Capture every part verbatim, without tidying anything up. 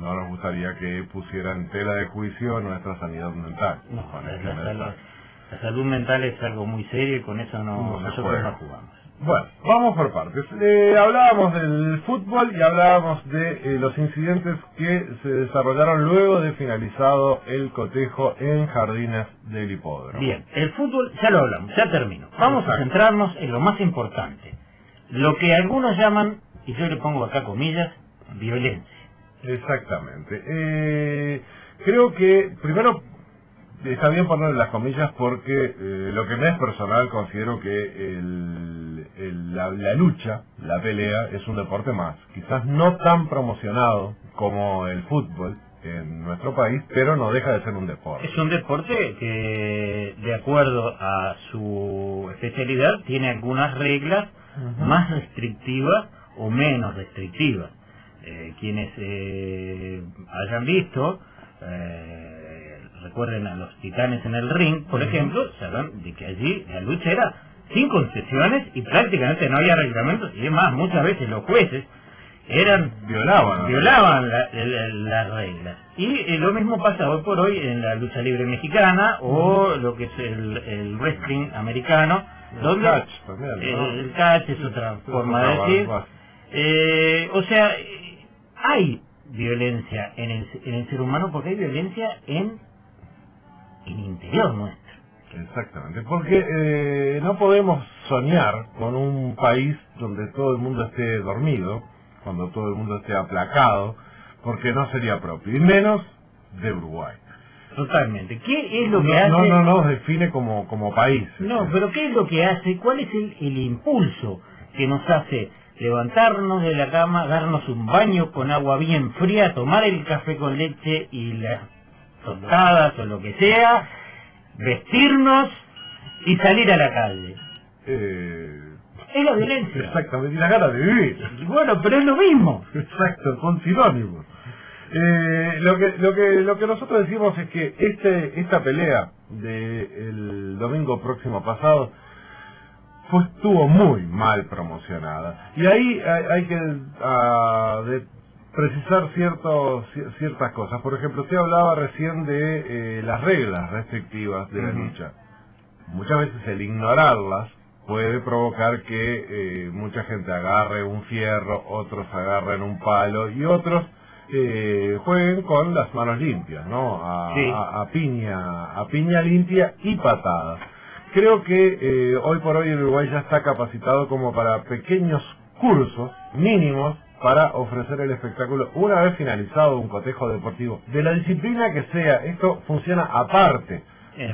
no nos gustaría que pusiera en tela de juicio nuestra sanidad mental. No, la, la, salud, la salud mental es algo muy serio y con eso no, no nosotros juega. no jugamos. Bueno, vamos por partes. Eh, hablábamos del fútbol y hablábamos de eh, los incidentes que se desarrollaron luego de finalizado el cotejo en Jardines del Hipódromo. Bien, el fútbol ya lo hablamos, ya terminó. Vamos Exacto. a centrarnos en lo más importante, lo que algunos llaman, y yo le pongo acá comillas, violencia. Exactamente. Eh, creo que primero está bien ponerle las comillas porque eh, lo que me es personal considero que el, el, la, la lucha, la pelea, es un deporte más. Quizás no tan promocionado como el fútbol en nuestro país, pero no deja de ser un deporte. Es un deporte que, de acuerdo a su especialidad, tiene algunas reglas uh-huh. más restrictivas o menos restrictivas. Eh, quienes eh, hayan visto... Eh, recuerden a los titanes en el ring, por uh-huh. ejemplo, sabrán de que allí la lucha era sin concesiones y prácticamente no había reglamentos, y además muchas veces los jueces eran violaban violaban la, la, las reglas. Y eh, lo mismo pasa hoy por hoy en la lucha libre mexicana o lo que es el, el wrestling americano, el donde catch, también, ¿no? el, el catch es otra sí, forma de decir. Eh, o sea, hay violencia en el, en el ser humano porque hay violencia en en el interior nuestro. Exactamente, porque eh, no podemos soñar con un país donde todo el mundo esté dormido, cuando todo el mundo esté aplacado, porque no sería propio, y menos de Uruguay. Totalmente. ¿Qué es lo no, que hace? No, no nos define como, como país. No, pero ¿qué es lo que hace? ¿Cuál es el, el impulso que nos hace levantarnos de la cama, darnos un baño con agua bien fría, tomar el café con leche y las tostadas o lo que sea, vestirnos y salir a la calle? Eh, es la violencia. Exactamente, y la gana de vivir. Bueno, pero es lo mismo. Exacto, son sinónimos. Eh, lo que lo que lo que nosotros decimos es que este esta pelea del domingo próximo pasado pues estuvo muy mal promocionada, y ahí hay, hay que uh, de, precisar ciertos ciertas cosas. Por ejemplo, usted hablaba recién de eh, las reglas restrictivas de la uh-huh. lucha. Muchas veces el ignorarlas puede provocar que eh, mucha gente agarre un fierro, otros agarren un palo y otros eh, jueguen con las manos limpias, ¿no? A, sí. a, a piña, a piña limpia y patadas. Creo que eh, hoy por hoy el Uruguay ya está capacitado como para pequeños cursos mínimos para ofrecer el espectáculo una vez finalizado un cotejo deportivo, de la disciplina que sea. Esto funciona aparte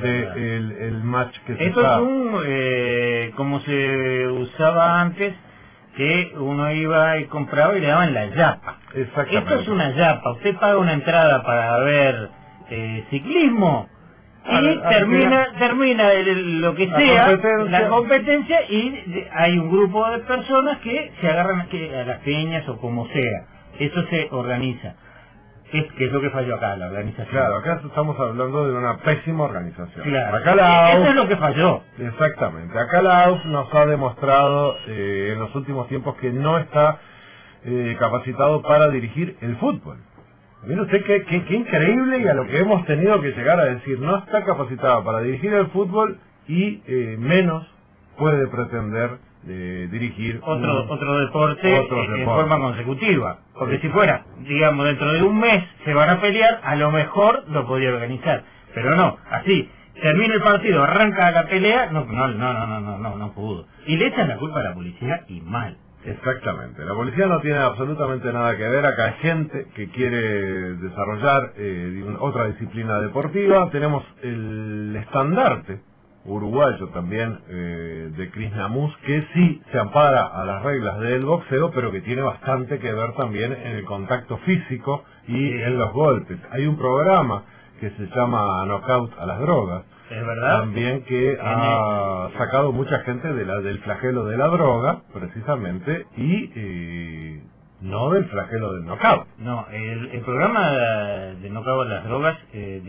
de el, el match que se Esto está... es un, eh, como se usaba antes, que uno iba y compraba y le daban la yapa. Exactamente. Esto es una yapa. Usted paga una entrada para ver eh, ciclismo y a ver, termina a termina el, lo que la sea competencia. la competencia y de, hay un grupo de personas que se agarran que, a las peñas o como sea. Eso se organiza. Es que es lo que falló acá, la organización. Claro, acá estamos hablando de una pésima organización. Claro, acá la A U F, eso es lo que falló. Exactamente. Acá la A U F nos ha demostrado eh, en los últimos tiempos que no está eh, capacitado para dirigir el fútbol. Mire usted qué, qué, qué increíble, y a lo que hemos tenido que llegar a decir. No está capacitado para dirigir el fútbol y eh, menos puede pretender de dirigir otro un, otro deporte otro en deporte. forma consecutiva, porque sí. si fuera, digamos, dentro de un mes se van a pelear, a lo mejor lo podría organizar, pero no, así termina el partido, arranca la pelea, no no no no no no no, no pudo, y le echan la culpa a la policía, y mal. Exactamente, la policía no tiene absolutamente nada que ver. Acá hay gente que quiere desarrollar eh, otra disciplina deportiva. Tenemos el estandarte uruguayo también eh, de Krishnamús, que sí se ampara a las reglas del boxeo, pero que tiene bastante que ver también en el contacto físico y en los golpes. Hay un programa que se llama Knockout a las drogas, es verdad, también que ha sacado mucha gente de la del flagelo de la droga, precisamente, y eh, no del flagelo del knockout. No, el, el programa de Knockout a las drogas eh,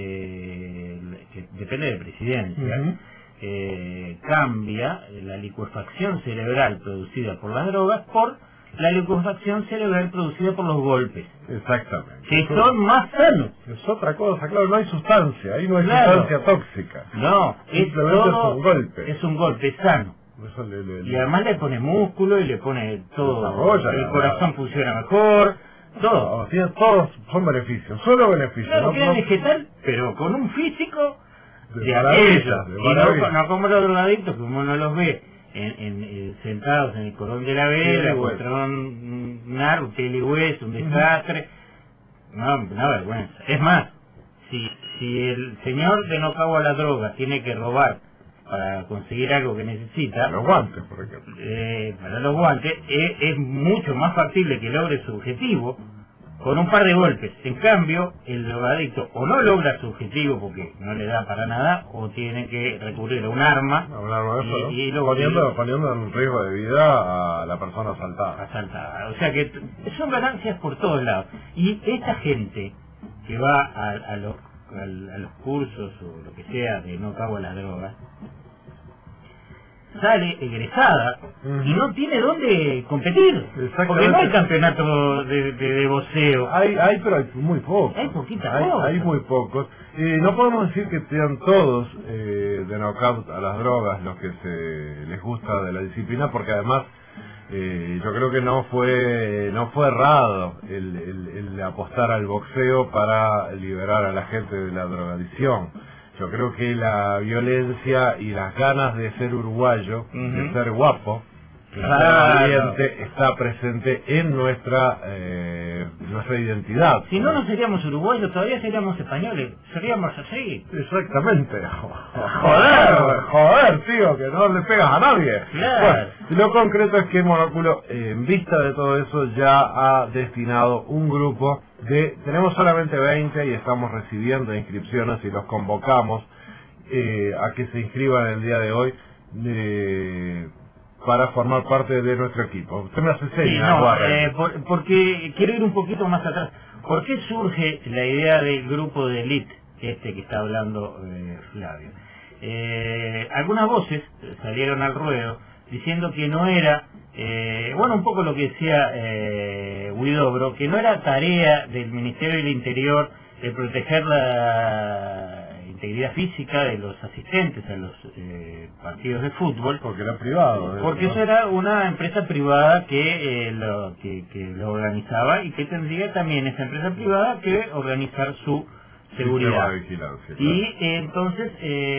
de, que depende de presidencia. Uh-huh. Eh, cambia la licuefacción cerebral producida por las drogas por la licuefacción cerebral producida por los golpes. Exactamente. Que son más sanos. Es otra cosa, claro, no hay sustancia, ahí no hay Claro. sustancia tóxica. No, es Simplemente es todo, un golpe. es un golpe sano. Eso le, le, Y además le pone músculo y le pone todo, Desarrolla, el la corazón verdad. funciona mejor, todo. No, tiene- todos son beneficios, solo beneficios. Claro, no, que es no- vegetal, pero con un físico De de maravilla, aquello. de Y no, maravilla. no como los drogadictos, que uno los ve en, en, eh, sentados en el corón de la vera, Tele y hueso. contra un, un árbol, tele y hueso, un desastre. No, una vergüenza. Es más, si, si el señor de no cabo a la droga tiene que robar para conseguir algo que necesita, Los guantes, por ejemplo. eh, para los guantes, eh, es mucho más factible que logre su objetivo con un par de golpes. En cambio, el drogadicto o no logra su objetivo porque no le da para nada, o tiene que recurrir a un arma Hablar de eso, y, ¿no? y lo poniendo, poniendo en riesgo de vida a la persona asaltada. asaltada. O sea que t- son ganancias por todos lados. Y esta gente que va a, a, los, al- a los cursos o lo que sea de no cabo a las drogas, sale egresada Ujú. y no tiene dónde competir, Exactamente. porque no hay campeonato de, de, de boxeo. Hay, hay, pero hay muy pocos. Hay poquita hay, cosa. hay muy pocos. Eh, no podemos decir que sean todos eh, de knockout a las drogas los que se les gusta de la disciplina, porque además eh, yo creo que no fue no fue errado el, el, el apostar al boxeo para liberar a la gente de la drogadicción. Yo creo que la violencia y las ganas de ser uruguayo, Ujú. de ser guapo, de ser Claro. valiente, está presente en nuestra eh, nuestra identidad. Si no, no seríamos uruguayos, todavía seríamos españoles, seríamos así. Exactamente. Joder, joder, tío, que no le pegas a nadie. Claro. Bueno, lo concreto es que Monóculo, eh, en vista de todo eso, ya ha destinado un grupo de... Tenemos solamente veinte y estamos recibiendo inscripciones y los convocamos eh, a que se inscriban el día de hoy eh, para formar parte de nuestro equipo. Usted me hace Sí, señas, no, Warren. eh, por- porque quiero ir un poquito más atrás. ¿Por qué surge la idea del grupo de élite, este que está hablando eh, Flavio? Eh, algunas voces salieron al ruedo diciendo que no era, eh, bueno, un poco lo que decía eh, Huidobro, que no era tarea del Ministerio del Interior de proteger la integridad física de los asistentes a los eh, partidos de fútbol, Porque era privado. porque ¿no? eso era una empresa privada que, eh, lo, que, que lo organizaba y que tendría también esa empresa privada que organizar su seguridad. Sistema de vigilancia, claro. Y eh, entonces,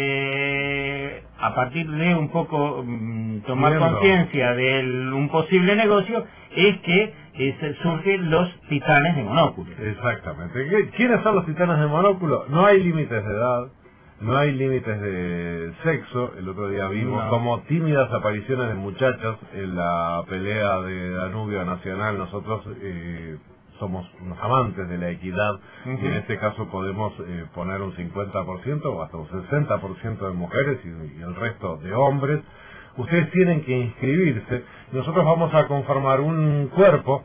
eh, a partir de un poco mm, tomar Viendo. conciencia de un posible negocio, es que eh, se- surgen los titanes de Monóculo. Exactamente. ¿Qué- ¿Quiénes son los titanes de Monóculo? No hay límites de edad, no hay límites de sexo. El otro día vimos No. como tímidas apariciones de muchachas en la pelea de Danubio Nacional. Nosotros eh, somos unos amantes de la equidad Ujú. y en este caso podemos eh, poner un cincuenta por ciento o hasta un sesenta por ciento de mujeres y, y el resto de hombres. Ustedes tienen que inscribirse. Nosotros vamos a conformar un cuerpo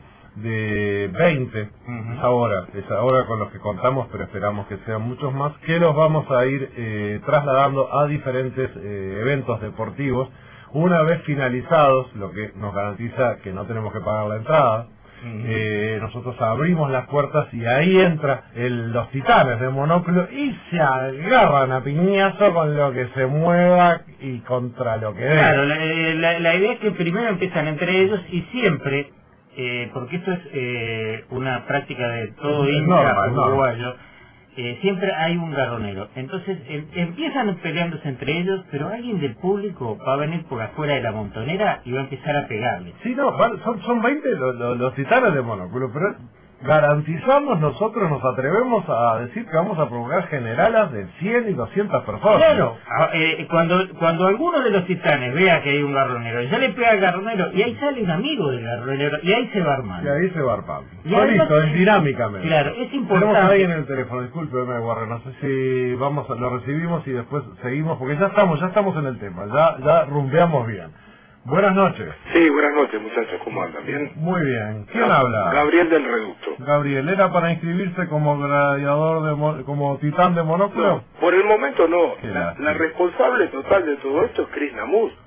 de veinte, Ujú. es ahora, es ahora con los que contamos, pero esperamos que sean muchos más, que los vamos a ir eh, trasladando a diferentes eh, eventos deportivos, una vez finalizados, lo que nos garantiza que no tenemos que pagar la entrada. Ujú. Eh, nosotros abrimos las puertas y ahí entra el, los titanes de Monóculo y se agarran a piñazo con lo que se mueva y contra lo que Claro, venga. la, la- la idea es que primero empiezan entre ellos y siempre, eh, porque esto es eh, una práctica de todo Es hincha normal, normal. uruguayo, eh, siempre hay un garronero. Entonces em- empiezan peleándose entre ellos, pero alguien del público va a venir por afuera de la montonera y va a empezar a pegarle. Sí, no, van- son, son veinte los, los, los titanes de Monóculo, pero garantizamos, nosotros nos atrevemos a decir que vamos a provocar generalas de cien y doscientas personas. Claro, ah, eh, cuando cuando alguno de los titanes vea que hay un garronero, ya le pega al garronero y ahí sale un amigo del garronero y ahí se va armando. Y ahí se va arpando. Y además- Solito, es dinámicamente. Claro, es Tenemos importante. a alguien en el teléfono, discúlpeme, Warren, no sé si vamos a, lo recibimos y después seguimos, porque ya estamos, ya estamos en el tema, ya, ya rumbeamos bien. Buenas noches. Sí, buenas noches, muchachos, ¿cómo andan? ¿Bien? Muy bien. ¿Quién habla? Gabriel del Reducto. Gabriel, ¿era para inscribirse como gladiador, de mo- como titán de Monóculo? No, por el momento no. Qué La, lástima. la responsable total de todo esto es Cris Namuz.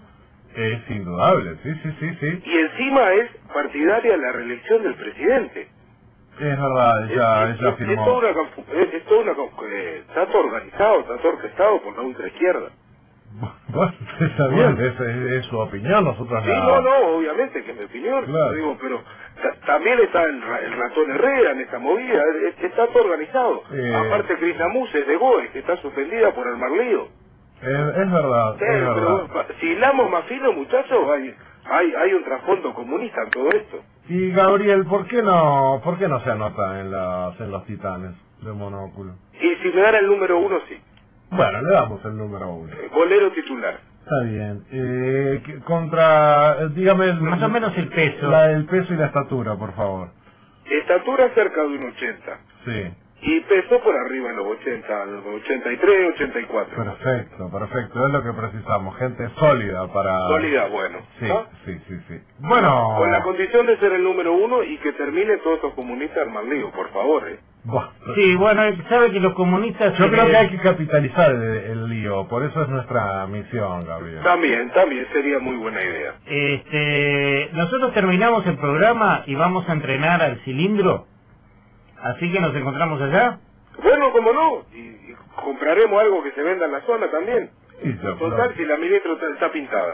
Es indudable, sí, sí, sí, sí. Y encima es partidaria la reelección del presidente. Es verdad, ella, es, ella es, firmó. es toda una, confu- es, es toda una confu- eh, está todo organizado, está todo orquestado por la ultraizquierda. Bueno, está bien, es, es, es su opinión, nosotros Sí, la... no, no, obviamente que es mi opinión, Claro. digo, pero ta- también está el, ra- el ratón Herrera en esta movida, es- está todo organizado. Eh. Aparte Krishnamuse es de Goes, que está suspendida por armar lío. Es, es verdad, Sí, es pero verdad. bueno, si hilamos más fino, muchachos, hay, hay, hay un trasfondo comunista en todo esto. Y Gabriel, ¿por qué no, por qué no se anota en, las, en los titanes de Monóculo? Y si me dan el número uno, sí. Bueno, le damos el número uno. Eh, Bolero titular. Está bien. Eh, que- contra, eh, dígame el, Más o menos el peso. La, el peso y la estatura, por favor. Estatura cerca de un ochenta. Sí. Y peso por arriba de los ochenta, los ochenta y tres, ochenta y cuatro. Perfecto, perfecto. Es lo que precisamos. Gente sólida para... Sólida, bueno. Sí, ¿no? sí, sí, sí. Bueno... Con la condición de ser el número uno y que termine todos estos comunistas armar lío, por favor, eh. Buah. Sí, bueno, sabe que los comunistas... Yo eh, creo que hay que capitalizar el, el lío. Por eso es nuestra misión, Gabriel. También, también sería muy buena idea. Este, nosotros terminamos el programa y vamos a entrenar al cilindro. Así que nos encontramos allá. Bueno, como no, y, y compraremos algo que se venda en la zona también. Sí, yo- Total, si la ministra está, está pintada.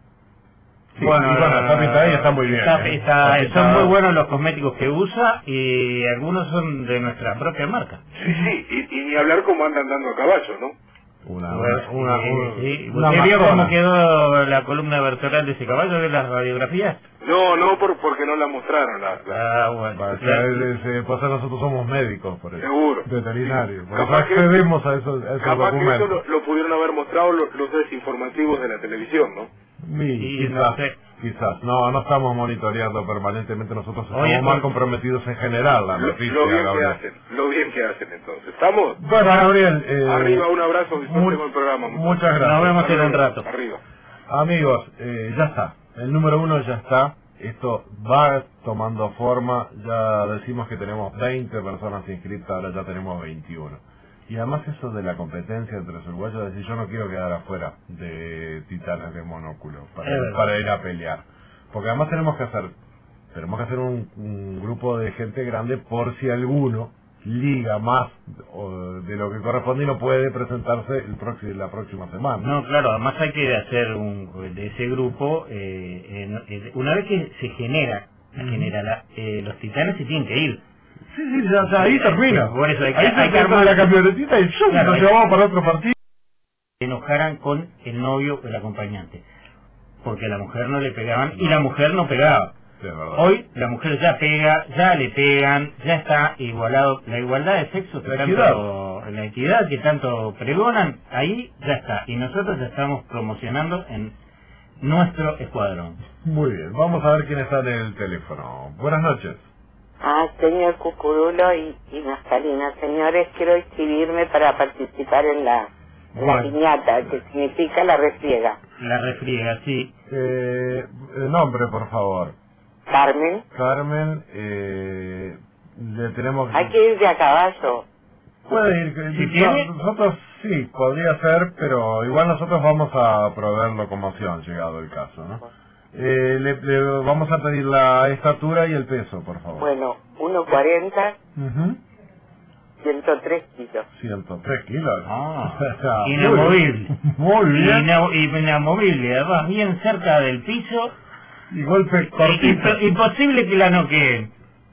Sí, bueno, y bueno, está pintada y está muy bien. Está- ¿eh? está- Está son pintada. muy buenos los cosméticos que usa y algunos son de nuestra propia marca. Sí, sí, y, y ni hablar cómo andan dando a caballo, ¿no? Una, Bueno, una, una, sí, una- sí. una ¿Usted vio amazona. cómo quedó la columna vertebral de ese caballo de las radiografías? No, no, por, porque no la mostraron. La, la- Ah, bueno. Para que él se- pues nosotros somos médicos, por eso. Seguro. Veterinarios. Por eso Capaz que- accedemos a esos, a esos Capaz que eso documentos. lo, lo pudieron haber mostrado los, los desinformativos de la televisión, ¿no? Sí, Sí, quizás, no sé. quizás. No, no estamos monitoreando permanentemente. Nosotros estamos Oye, más pues- comprometidos en general la Lo, noticia, lo bien que Gabriel. hacen, lo bien que hacen entonces. ¿Estamos? Bueno, Gabriel, eh, Arriba, un abrazo, disfruten mu- con el programa. muchachos. muchas gracias. Nos vemos en un rato. Arriba. Amigos, eh, ya está. El número uno ya está. Esto va tomando forma. Ya decimos que tenemos veinte personas inscritas, ahora ya tenemos veintiuno. Y además eso de la competencia entre los uruguayos, es decir, yo no quiero quedar afuera de Titanes de Monóculo para, Es verdad. para ir a pelear. Porque además tenemos que hacer, tenemos que hacer un, un grupo de gente grande por si alguno liga más o, de lo que corresponde y no puede presentarse el próximo, la próxima semana. No, claro, además hay que hacer un, de ese grupo, eh, en- en- una vez que se genera, se genera la- eh, los titanes se tienen que ir. Sí, sí, ya, ya, ahí termina. Por eso hay que- ahí hay se que arma armar- la camionetita y ¡zum! Claro, nos hay- llevamos para otro partido. Se enojaran con el novio o el acompañante, porque a la mujer no le pegaban y la mujer no pegaba. Sí, es verdad. Hoy la mujer ya pega, ya le pegan, ya está igualado, la igualdad de sexo, que La tanto, la equidad que tanto pregonan, ahí ya está, y nosotros ya estamos promocionando en nuestro escuadrón. Muy bien, vamos a ver quién está en el teléfono. Buenas noches. Ah, señor Cucurulo y, y Mascarina. Señores, quiero inscribirme para participar en la, en la Bueno. piñata, que significa la refriega. La refriega, sí. Eh, eh, nombre, por favor. Carmen, Carmen, eh, le tenemos... hay que ir de a caballo. Puede ir, que- Si no, tiene- nosotros sí, podría ser, pero igual nosotros vamos a proveer locomoción, llegado el caso, ¿no? Eh, le, le vamos a pedir la estatura y el peso, por favor. Bueno, uno cuarenta, Ujú. ciento tres kilos. ciento tres kilos. Ah, O sea, muy inamovible. bien. Muy bien. Ina- inamovible, además bien cerca del piso, Y golpe i- cortito. imp- imposible que la noqueen.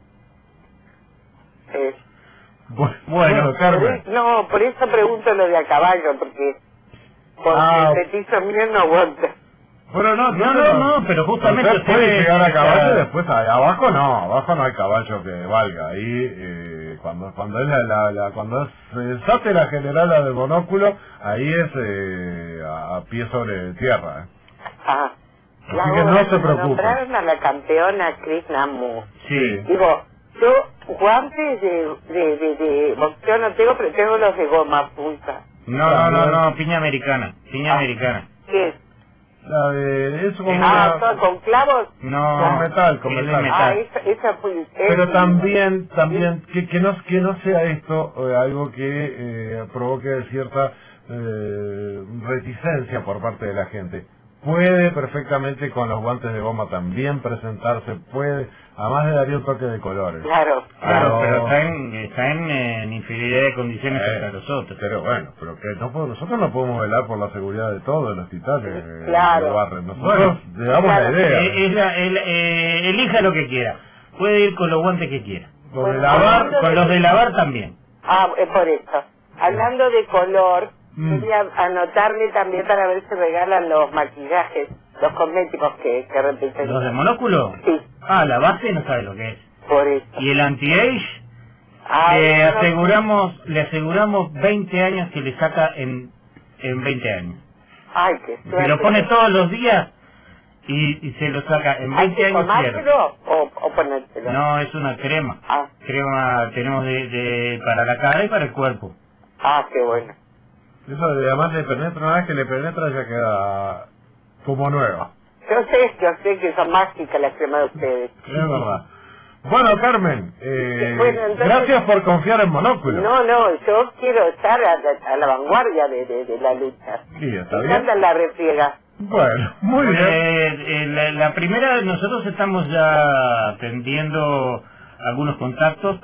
Eh, Bueno, Bueno, por Carmen. e- no, por eso pregunto lo de a caballo, porque, porque Ah. el petizo mío no aguanta. Bueno, no, No, no, no, pero justamente usted puede usted- llegar a caballo claro. y después a- abajo no, abajo no hay caballo que valga. Ahí, eh, cuando cuando es la, la, la- cuando es eh, sátira general del monóculo, ahí es eh, a, a pie sobre tierra. ¿eh? Ah, Así la que no otra, se como preocupe. nombraron a la campeona Krishna Mu. Sí. Digo, yo guantes de, de, de, de boxeo no tengo, pero tengo los de goma punta. No, no, no, no, piña americana, piña Ah. americana. ¿Qué es? La de, es como Ah, una- ¿son con clavos? No, Con metal, con es de metal. Ah, metal. esa, esa fue... pero es- también, también que, que no que no sea esto eh, algo que eh, provoque cierta eh, reticencia por parte de la gente. puede perfectamente con los guantes de goma también presentarse, puede, además le daría un toque de colores. Claro. Claro, pero está en, está en, en inferioridad de condiciones Eh, contra los otros. Pero bueno, pero que no puedo- nosotros no podemos velar por la seguridad de todos, de los titanes, Claro. de Barren. Nosotros le damos Claro. la idea. Eh, es la- el- eh, elija lo que quiera. Puede ir con los guantes que quiera. Con Bueno, el lavar, Con los de lavar también. Ah, es por eso. Hablando de color, Mm. quería anotarle también para ver si regalan los maquillajes, los cosméticos que, que representan. ¿Los de monóculo? Sí, Ah, la base no sabe lo que es. por eso. Y el anti-age, Ah, le no, aseguramos, le aseguramos veinte años que le saca en, en veinte años. Ay, qué suerte. Se lo pone todos los días y, y se lo saca en ¿Hay veinte que años pierde. tomártelo o, o ponértelo? No, es una crema. Ah, Crema tenemos de, de para la cara y para el cuerpo. ah, qué bueno. eso de además le penetra, una vez que le penetra ya queda como nueva. Yo sé, yo sé que son mágicas las cremas de ustedes. Es verdad. Bueno, Carmen, eh, Bueno, entonces- gracias por confiar en Monóculo. No, no, yo quiero estar a la, a la vanguardia de, de, de la lucha. Sí, está Me bien. encanta la refriega. Bueno, muy bien. Eh, eh, la, la primera, nosotros estamos ya atendiendo algunos contactos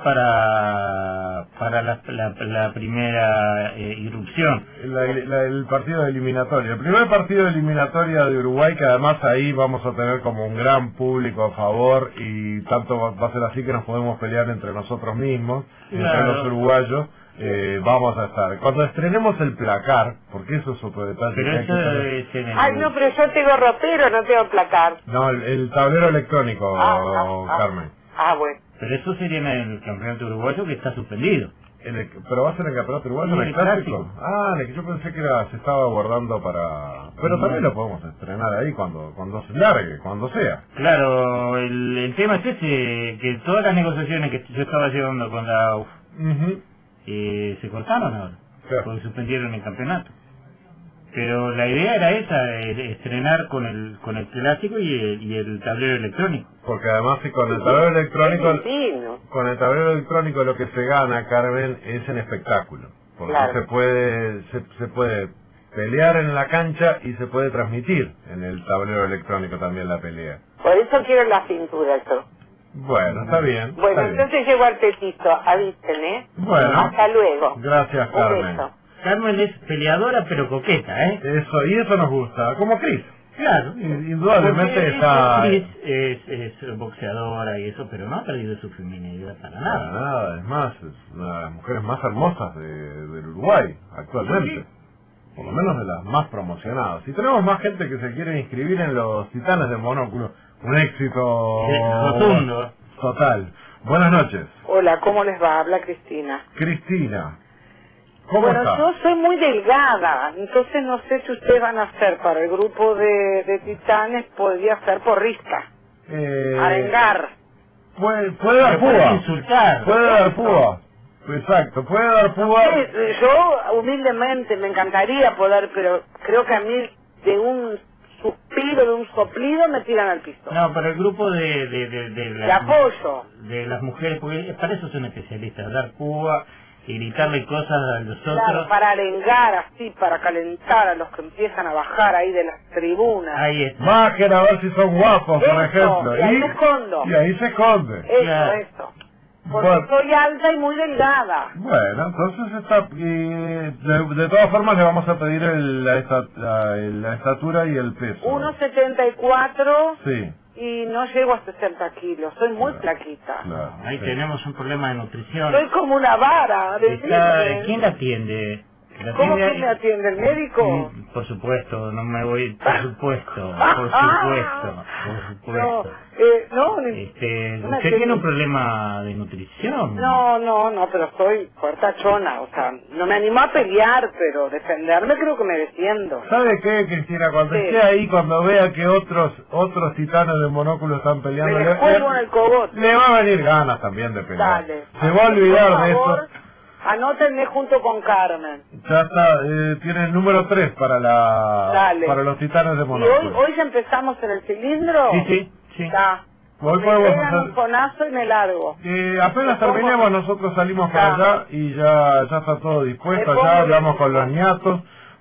para para la, la, la primera eh, irrupción. La- la- el partido eliminatorio, el primer partido eliminatorio de Uruguay, que además ahí vamos a tener como un gran público a favor y tanto va, va a ser así que nos podemos pelear entre nosotros mismos, entre Claro. los uruguayos, eh, vamos a estar. Cuando estrenemos el placar, porque eso es otro detalle. Pero que hay eso que tener. es en el... Ay, no, pero yo tengo ropero, no tengo placar. No, el, el tablero electrónico, Ah, ah, ah. Carmen. Ah, bueno. Pero eso sería en el campeonato uruguayo que está suspendido. En el- pero va a ser en el campeonato uruguayo, Sí, en el el clásico. clásico. Ah, en el que yo pensé que era, se estaba guardando para... Pero también lo podemos estrenar ahí cuando cuando se largue, cuando sea. Claro, el, el tema es ese, que todas las negociaciones que yo estaba llevando con la U F Ujú. eh, se cortaron ahora, Claro. porque suspendieron el campeonato. Pero la idea era esa, eh, estrenar con el con el clásico y el, y el tablero electrónico. Porque además si con el tablero electrónico, Es divino. con el tablero electrónico lo que se gana, Carmen, es en espectáculo. Porque Claro. se puede se, se puede pelear en la cancha y se puede transmitir en el tablero electrónico también la pelea. Por eso quiero la cintura yo. Bueno, está bien. Bueno, está bien. entonces llego al petito. Avisen, ¿eh? Bueno. Hasta luego. Gracias, Un Carmen. beso. Carmen es peleadora pero coqueta, ¿eh? Eso, y eso nos gusta. Como Cris. Claro. Indudablemente Porque está... Cris es, es boxeadora y eso, pero no ha perdido su feminidad para Nada, nada. nada, es más, es una de las mujeres más hermosas de, del Uruguay actualmente. Por lo menos de las más promocionadas. Y tenemos más gente que se quiere inscribir en los Titanes de Monóculo. Un éxito Sí, rotundo. total. Buenas noches. Hola, ¿cómo les va? Habla Cristina. Cristina, ¿cómo Bueno, está? yo soy muy delgada, entonces no sé si ustedes van a hacer para el grupo de, de titanes, podría ser porrista, Eh, arengar. puede, puede dar Me puede púa. insultar. Puede dar púa. Exacto, puede dar púa. Sí, yo humildemente me encantaría poder, pero creo que a mí de un suspiro, de un soplido me tiran al piso. No, para el grupo de, de, de, de, De las, apoyo. de las mujeres, porque para eso son especialistas, dar púa y gritarle cosas a los Claro, otros. para arengar así, para calentar a los que empiezan a bajar ahí de las tribunas. Ahí está. Bajen a ver si son guapos, por Eso, ejemplo. y ahí me escondo. Y ahí se esconde. Eso, Claro. eso. Porque Bueno. soy alta y muy delgada. Bueno, entonces está, eh, de, de todas formas le vamos a pedir el- la, esta- la, la estatura y el peso. uno setenta y cuatro Sí, y no llego a sesenta kilos. Soy muy flaquita. claro. Ahí sí. tenemos un problema de nutrición. Soy como una vara. de Está, vidrio. ¿quién la atiende? ¿La ¿Cómo atiende- que me atiende el médico? Mm, Por supuesto, no me voy. Por supuesto, por supuesto, por No, supuesto. eh, no, ni- Este, no me ¿Usted atiende. tiene un problema de nutrición? No, no, no, pero soy fuertachona, o sea, no me animo a pelear, pero defenderme creo que me defiendo. ¿Sabe qué, Cristina? Cuando Sí. esté ahí, cuando vea que otros otros titanes de Monóculo están peleando, Me le, descuelgo en el cogote. le va a venir ganas también de pelear. Dale. Se va a olvidar Por de favor, eso. anótenme junto con Carmen. Ya está, eh, tiene el número tres para la Dale. para los titanes de Y hoy, Monóculo. hoy ya empezamos en el cilindro. Sí, sí, sí. Está. Hoy Me podemos pegan hacer- un fonazo y me largo. Eh, apenas Me pongo- terminemos nosotros salimos para Ya. allá y ya ya está todo dispuesto, Me pongo ya bien. hablamos con los ñatos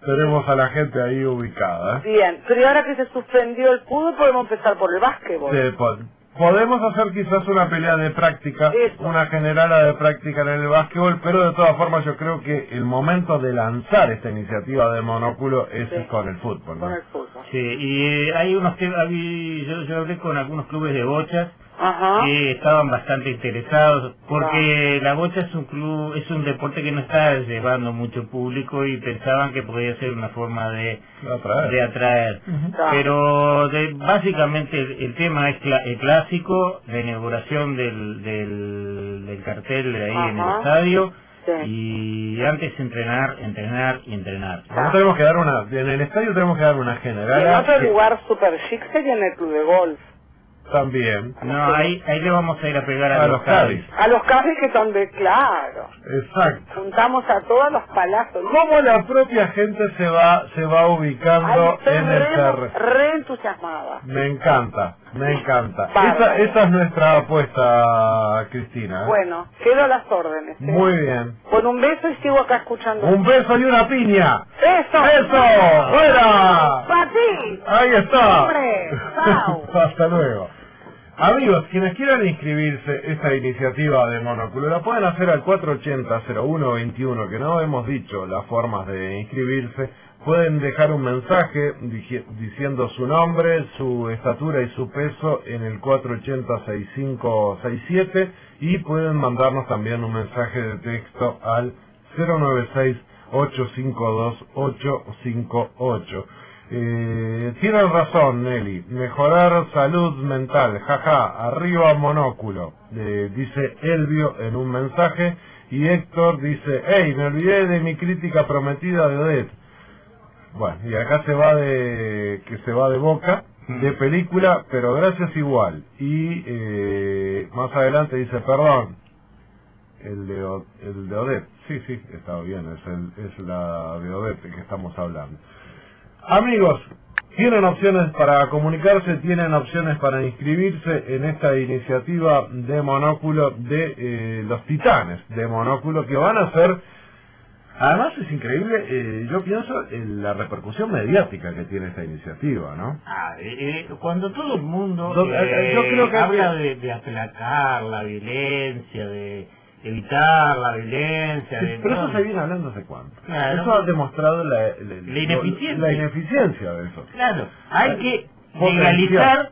tenemos a la gente ahí ubicada. ¿eh? Bien, pero ahora que se suspendió el fútbol, podemos empezar por el básquetbol. Sí, po- podemos hacer quizás una pelea de práctica, Eso. una generala de práctica en el básquetbol, pero de todas formas yo creo que el momento de lanzar esta iniciativa de Monóculo es Sí. con el fútbol, ¿no? Con el fútbol. Sí, y eh, hay unos temas, hay- yo, yo hablé con algunos clubes de bochas Ajá. que estaban bastante interesados, porque la bocha es un club, es un deporte que no está llevando mucho público y pensaban que podía ser una forma de, Atraer. de atraer. Claro. Pero de, básicamente el, el tema es cla- el clásico, la inauguración del, del, del cartel de ahí en el Ajá. estadio, Sí. y antes entrenar, entrenar y entrenar. Nosotros tenemos que dar una, en el estadio tenemos que dar una Y en generala otro que- lugar super chic sería en el club de golf. también. No, ahí, ahí le vamos a ir a pegar a, A los los Cádiz. Cádiz. A los cafés que son de claro. Exacto. Juntamos a todos los palazos. Cómo la propia gente se va se va Ay, ubicando estoy en el re, terreno. re entusiasmada. Me encanta, me encanta. Bárbaro. Esa, esa es nuestra apuesta, Cristina. ¿eh? Bueno, quedo a las órdenes. ¿eh? Muy bien. Con un beso y sigo acá escuchando. Un beso y una piña. ¡Eso! ¡Eso! ¡Fuera! ¡Para ti! Ahí está. ¡Hombre! ¡Chao! Hasta luego. Amigos, quienes quieran inscribirse esta iniciativa de Monóculo, la pueden hacer al cuatro ochenta cero uno veintiuno, que no hemos dicho las formas de inscribirse. Pueden dejar un mensaje digi- diciendo su nombre, su estatura y su peso en el cuatro ochenta sesenta y cinco sesenta y siete, y pueden mandarnos también un mensaje de texto al cero nueve seis ocho cinco dos ocho cinco ocho. Eh, tienen razón, Nelly. Mejorar salud mental. Jaja, arriba Monóculo. Eh, dice Elvio en un mensaje. Y Héctor dice, hey, me olvidé de mi crítica prometida de Odette. Bueno, y acá se va de, que se va de boca, de película, pero gracias igual. Y eh, más adelante dice, perdón, el de, O- el de Odette. Sí, sí, está bien, es, el, es la de Odette que estamos hablando. Amigos, tienen opciones para comunicarse, tienen opciones para inscribirse en esta iniciativa de Monóculo de eh, los Titanes de Monóculo, que van a ser, además es increíble, eh, yo pienso en la repercusión mediática que tiene esta iniciativa, ¿no? Ah, eh, eh, cuando todo el mundo Do- eh, eh, yo creo que- habla de, de aplacar la violencia, de evitar la violencia, de, Pero eso no, se viene hablando hace cuánto. Claro. Eso ha demostrado la, la, La ineficiencia. la ineficiencia de eso. claro, hay que Potenciar. legalizar,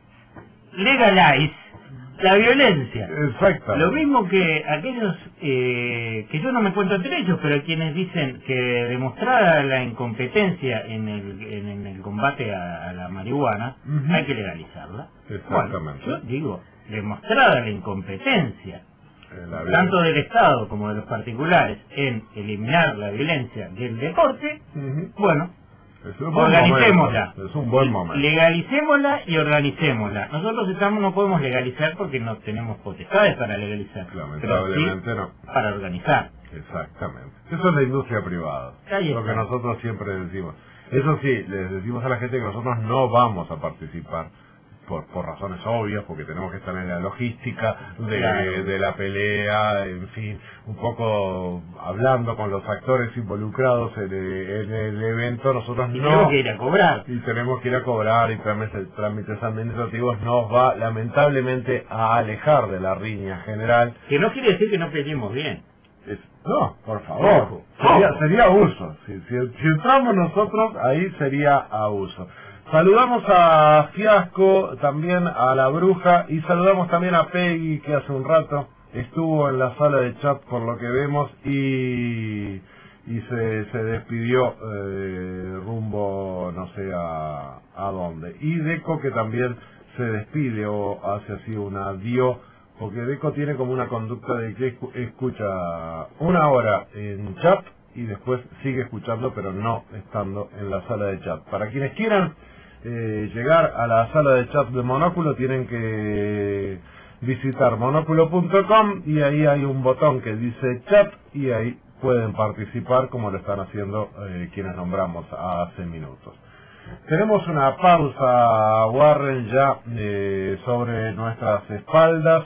legalize la violencia. Exacto. Lo mismo que aquellos eh, que yo no me cuento entre ellos, pero quienes dicen que demostrada la incompetencia en el, en, en el combate a, a la marihuana, Ujú. hay que legalizarla. Exactamente. Bueno, yo digo, demostrada la incompetencia, Eh, la tanto del Estado como de los particulares, en eliminar la violencia del deporte, Ujú. bueno, Es un buen organicémosla. momento, Es un buen momento. Legalicémosla y organicémosla. Nosotros estamos no podemos legalizar porque no tenemos potestades para legalizar. Lamentablemente pero no. sí para organizar. Exactamente. Eso es la industria privada. Ahí Lo está. que nosotros siempre decimos. Eso sí, les decimos a la gente que nosotros no vamos a participar por, por razones obvias, porque tenemos que estar en la logística de, Claro. de la pelea, en fin, un poco hablando con los actores involucrados en, el- en el evento. Nosotros Y no... tenemos que ir a cobrar. y tenemos que ir a cobrar y trámites, trámites administrativos, nos va lamentablemente a alejar de la riña general. Que no quiere decir que no peleemos bien. Es- no, por favor, Ojo, sería, ojo. sería abuso. Si, si, si entramos nosotros, ahí sería abuso. Saludamos a Fiasco, también a La Bruja, y saludamos también a Peggy, que hace un rato estuvo en la sala de chat por lo que vemos y, y se, se despidió eh, rumbo no sé a, a dónde. Y Deco, que también se despide o hace así un adiós, porque Deco tiene como una conducta de que escu- escucha una hora en chat y después sigue escuchando, pero no estando en la sala de chat. Para quienes quieran eh, llegar a la sala de chat de Monóculo, tienen que visitar monóculo punto com y ahí hay un botón que dice chat y ahí pueden participar como lo están haciendo eh, quienes nombramos hace minutos. Tenemos una pausa, Warren, ya eh, sobre nuestras espaldas.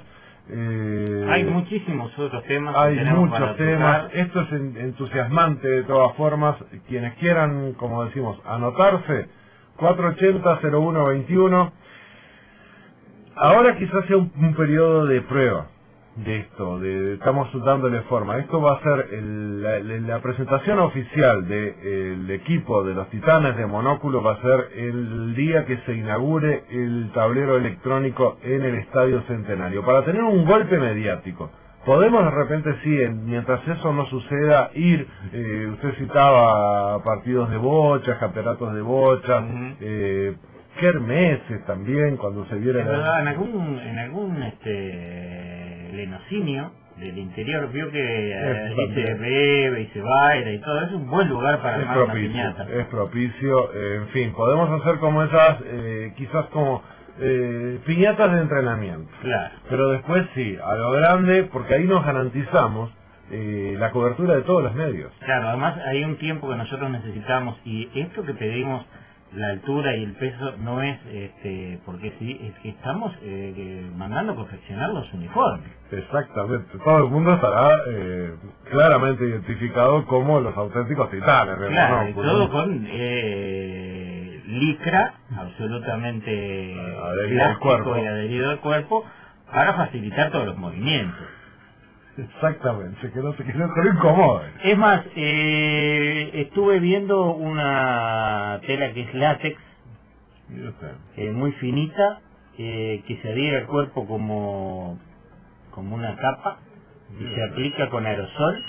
Eh, hay muchísimos otros temas. Hay que tenemos muchos para temas. tocar. Esto es en, entusiasmante de todas formas. Quienes quieran, como decimos, anotarse, cuatro ochenta cero uno veintiuno. Ahora quizás sea un, un periodo de prueba de esto, de, estamos dándole forma. Esto va a ser el, la, la presentación oficial del de, equipo de los Titanes de Monóculo, va a ser el día que se inaugure el tablero electrónico en el Estadio Centenario, para tener un golpe mediático. Podemos de repente, sí, en, mientras eso no suceda, ir, eh, usted citaba partidos de bocha, campeonatos de bocha, uh-huh. eh, kermeses también, cuando se viera... Es la... verdad, en algún, en algún este, lenocinio del interior vio que eh, ahí se bebe y se baila y todo, es un buen lugar para armar una piñata. Es propicio, eh, en fin, podemos hacer como esas, eh, quizás como eh, piñatas de entrenamiento. Claro. Pero después sí, a lo grande, porque ahí nos garantizamos eh, la cobertura de todos los medios. Claro, además hay un tiempo que nosotros necesitamos, y esto que pedimos, la altura y el peso, no es este porque sí, es que estamos eh, mandando a confeccionar los uniformes. Exactamente, todo el mundo estará eh, claramente identificado como los auténticos titanes. Claro, ¿no? Y todo con eh, licra absolutamente adherido al cuerpo y adherido al cuerpo para facilitar todos los movimientos. Exactamente, que no se, que no se lo incomode. Es más, eh, estuve viendo una tela que es látex, eh, muy finita, eh, que se adhiere al cuerpo como, como una capa, y se aplica con aerosol,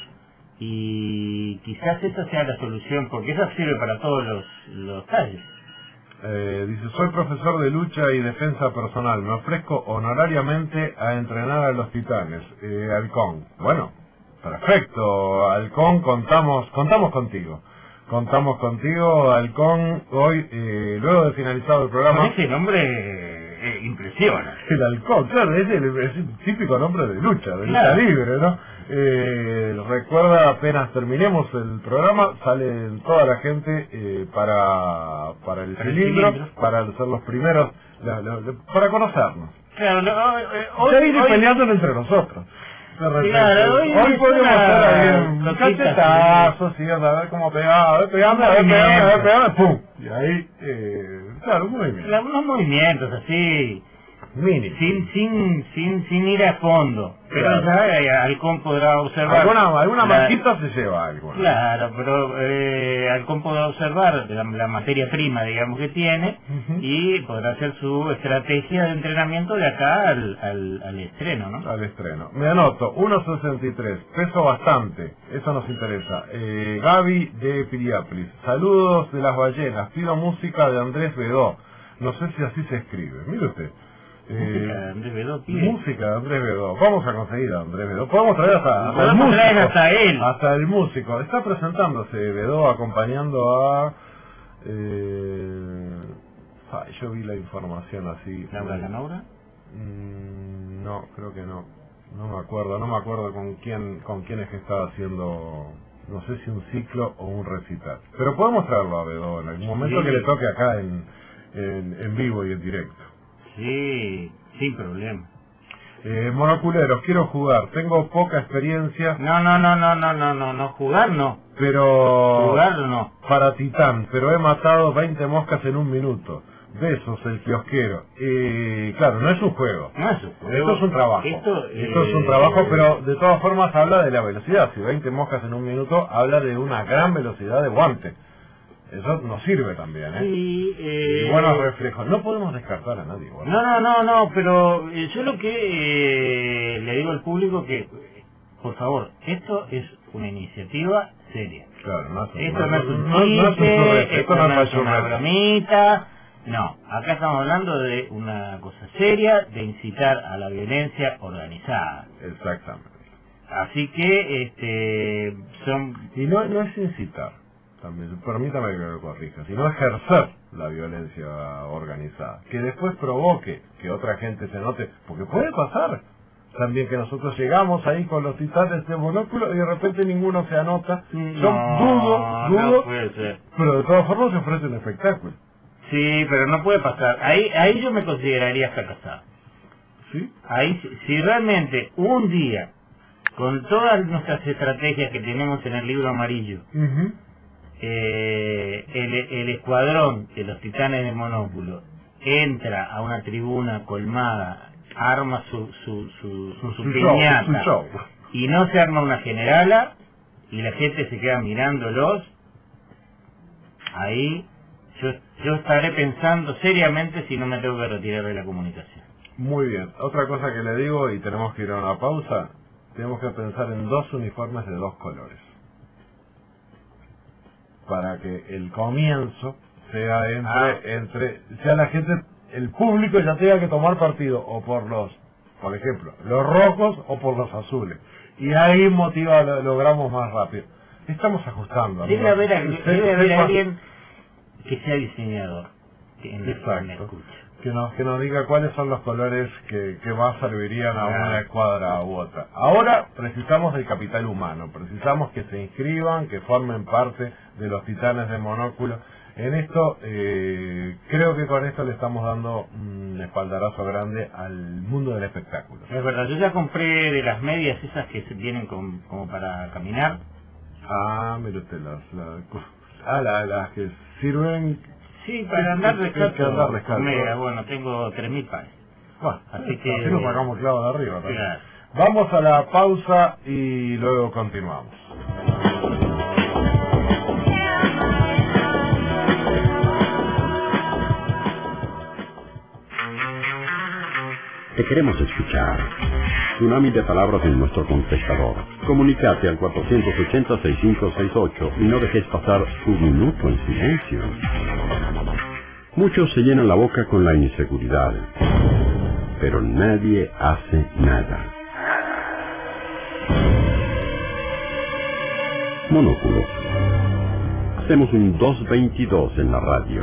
y quizás esa sea la solución, porque esa sirve para todos los, los talles. Eh, dice, soy profesor de lucha y defensa personal, me ofrezco honorariamente a entrenar a los titanes. Eh, Halcón, bueno, perfecto, Halcón, contamos contamos contigo. Contamos contigo, Halcón, hoy, eh, luego de finalizado el programa... Con ese nombre eh, impresiona. El Halcón, claro, es el, es el típico nombre de lucha, de lucha claro. libre, ¿no? Eh, recuerda, apenas terminemos el programa, sale toda la gente eh, para para el para cilindro, el cilindro, para ser los primeros, la, la, la, para conocernos. Claro, no, eh, hoy, ya ir hoy, peleándonos entre nosotros. Claro, hoy, hoy podemos hacer ahí un cachetazo, sí, a ver cómo pegaba, a ver, pegame, a ver, pegame, a ver, pegame, pum. Y ahí, eh, claro, un movimiento. Unos movimientos así, mínimo. Sin, sin, sin, sin ir a fondo. Pero claro. Ya eh, Halcón podrá observar... Alguna, alguna la, marquita se lleva algo. Claro, pero eh, Halcón podrá observar la, la materia prima, digamos, que tiene, uh-huh. y podrá hacer su estrategia de entrenamiento de acá al, al, al estreno, ¿no? Al estreno. Me anoto, uno sesenta y tres, peso bastante, eso nos interesa. Eh, Gaby de Piriápolis, saludos de las ballenas, pido música de Andrés Bedó, no sé si así se escribe, mire usted. Música de Andrés Bedó, música de Andrés Bedó. Vamos a conseguir a Andrés Bedó. Podemos traer hasta, hasta el músico, traer hasta él. Hasta el músico. Está presentándose Bedó acompañando a... Eh, ay, yo vi la información así. ¿Laura Canaura? Mm, no, creo que no. No me acuerdo. No me acuerdo con quién con quién es que estaba haciendo... No sé si un ciclo o un recital. Pero podemos traerlo a Bedó en algún momento, sí, que le toque acá en, en, en vivo y en directo. Sí, sin problema. Eh, monoculeros, quiero jugar. Tengo poca experiencia. No, no, no, no, no, no, no, no, jugar no. Pero... Jugar no. Para Titán, pero he matado veinte moscas en un minuto. Besos, el kiosquero. Eh, claro, no es un juego. No es un juego. Esto es un trabajo. Esto, Esto eh, es un trabajo, eh, pero de todas formas habla de la velocidad. Si veinte moscas en un minuto, habla de una gran velocidad de guante. Eso nos sirve también, ¿eh? Sí, eh... Y buenos reflejos. No podemos descartar a nadie. ¿Verdad? No, no, no, no, pero eh, yo lo que eh, le digo al público que, por favor, esto es una iniciativa seria. Claro, no es un, esto no es un no, chiste, no es un esto no es una bromita. No, acá estamos hablando de una cosa seria, de incitar a la violencia organizada. Exactamente. Así que, este, son... Y no, no es incitar. También, permítame que lo corrija, sino ejercer la violencia organizada, que después provoque que otra gente se note, porque puede pasar también que nosotros llegamos ahí con los titanes de Monóculo y de repente ninguno se anota. No, yo dudo, dudo, no puede ser. Pero de todas formas se ofrece un espectáculo. Sí, pero no puede pasar. Ahí, ahí yo me consideraría fracasado. ¿Sí? Ahí, si, si realmente un día, con todas nuestras estrategias que tenemos en el libro amarillo, Uh-huh. eh, el, el escuadrón de los titanes del monóculo entra a una tribuna colmada, arma su, su, su, su, su Su piñata, show, su show. y no se arma una generala, y la gente se queda mirándolos, ahí yo, yo estaré pensando seriamente si no me tengo que retirar de la comunicación. Muy bien. Otra cosa que le digo, y tenemos que ir a una pausa, tenemos que pensar en dos uniformes de dos colores. Para que el comienzo sea entre, Ah. entre, sea la gente, el público ya tenga que tomar partido, o por los, por ejemplo, los rojos o por los azules. Y ahí motiva, lo logramos más rápido. Estamos ajustando. Debe amigos. haber, Se- debe haber sepa- alguien que sea diseñador que en Exacto. me escucha. Que nos, que nos diga cuáles son los colores que, que más servirían a Ah. una escuadra u otra. Ahora precisamos del capital humano, precisamos que se inscriban, que formen parte de los titanes de monóculo. En esto, eh, creo que con esto le estamos dando un espaldarazo grande al mundo del espectáculo. Es verdad, yo ya compré de las medias esas que se vienen con, como para caminar. Ah, mire usted, las, las, ah, la- las que sirven... Sí, para andar que- que- descalzo. que andar descalzo. Mira, bueno, tengo tres mil pares. Bueno, Así que- así nos sacamos clavo de arriba también. Claro. Vamos a la pausa y luego continuamos. Te queremos escuchar. Tsunami de palabras en nuestro contestador. Comunícate al cuatrocientos ochenta, sesenta y cinco sesenta y ocho y no dejes pasar un minuto en silencio. Muchos se llenan la boca con la inseguridad, pero nadie hace nada. Monóculo. Hacemos un dos veintidós en la radio.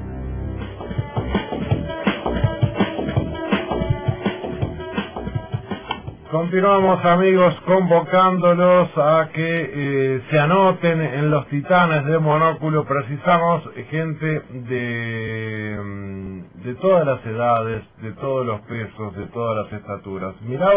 Continuamos, amigos, convocándolos a que eh, se anoten en los titanes de monóculo. Precisamos gente de, mm, de todas las edades, de todos los pesos, de todas las estaturas.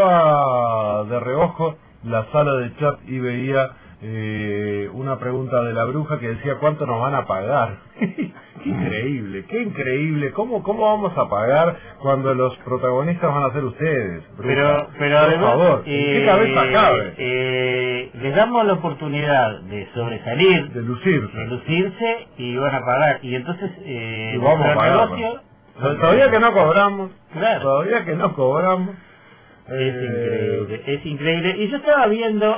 Miraba de reojo la sala de chat y veía eh, una pregunta de la bruja que decía ¿cuánto nos van a pagar? Qué increíble, qué increíble. ¿Cómo, ¿Cómo vamos a pagar cuando los protagonistas van a ser ustedes? bruja? Pero, pero por además, favor, ¿en eh, qué cabeza cabe? eh, les damos la oportunidad de sobresalir, De lucirse. de lucirse y van a pagar. Y entonces, eh, Y vamos a nuestro pagar. negocio, Todavía que no cobramos, Claro. todavía que no cobramos. es eh, increíble, es increíble. Y yo estaba viendo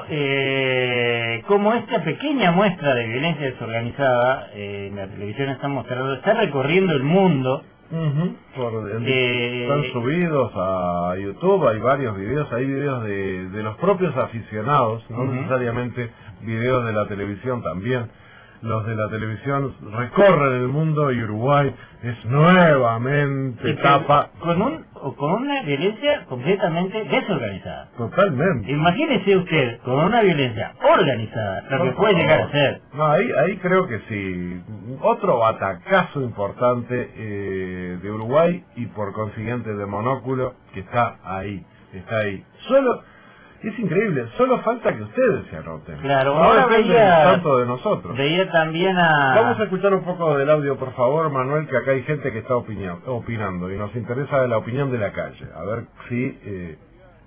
eh, cómo esta pequeña muestra de violencia desorganizada eh, en la televisión está mostrando, está recorriendo el mundo. Ujú, por- en- Eh, están subidos a YouTube, hay varios videos, hay videos de, de los propios aficionados, no Ujú. necesariamente videos de la televisión también. Los de la televisión recorren el mundo y Uruguay es nuevamente Y que- tapa con un o con una violencia completamente desorganizada. totalmente. Imagínese usted con una violencia organizada lo que Por puede llegar a favor. ser. No, ahí, ahí creo que sí. Otro batacazo importante eh, de Uruguay y por consiguiente de Monóculo que está ahí, está ahí. Solo, es increíble, solo falta que ustedes se anoten. Claro, no ahora depende veía- tanto de nosotros. Veía también a... Vamos a escuchar un poco del audio, por favor, Manuel, que acá hay gente que está opinión, opinando y nos interesa la opinión de la calle. A ver si... Eh,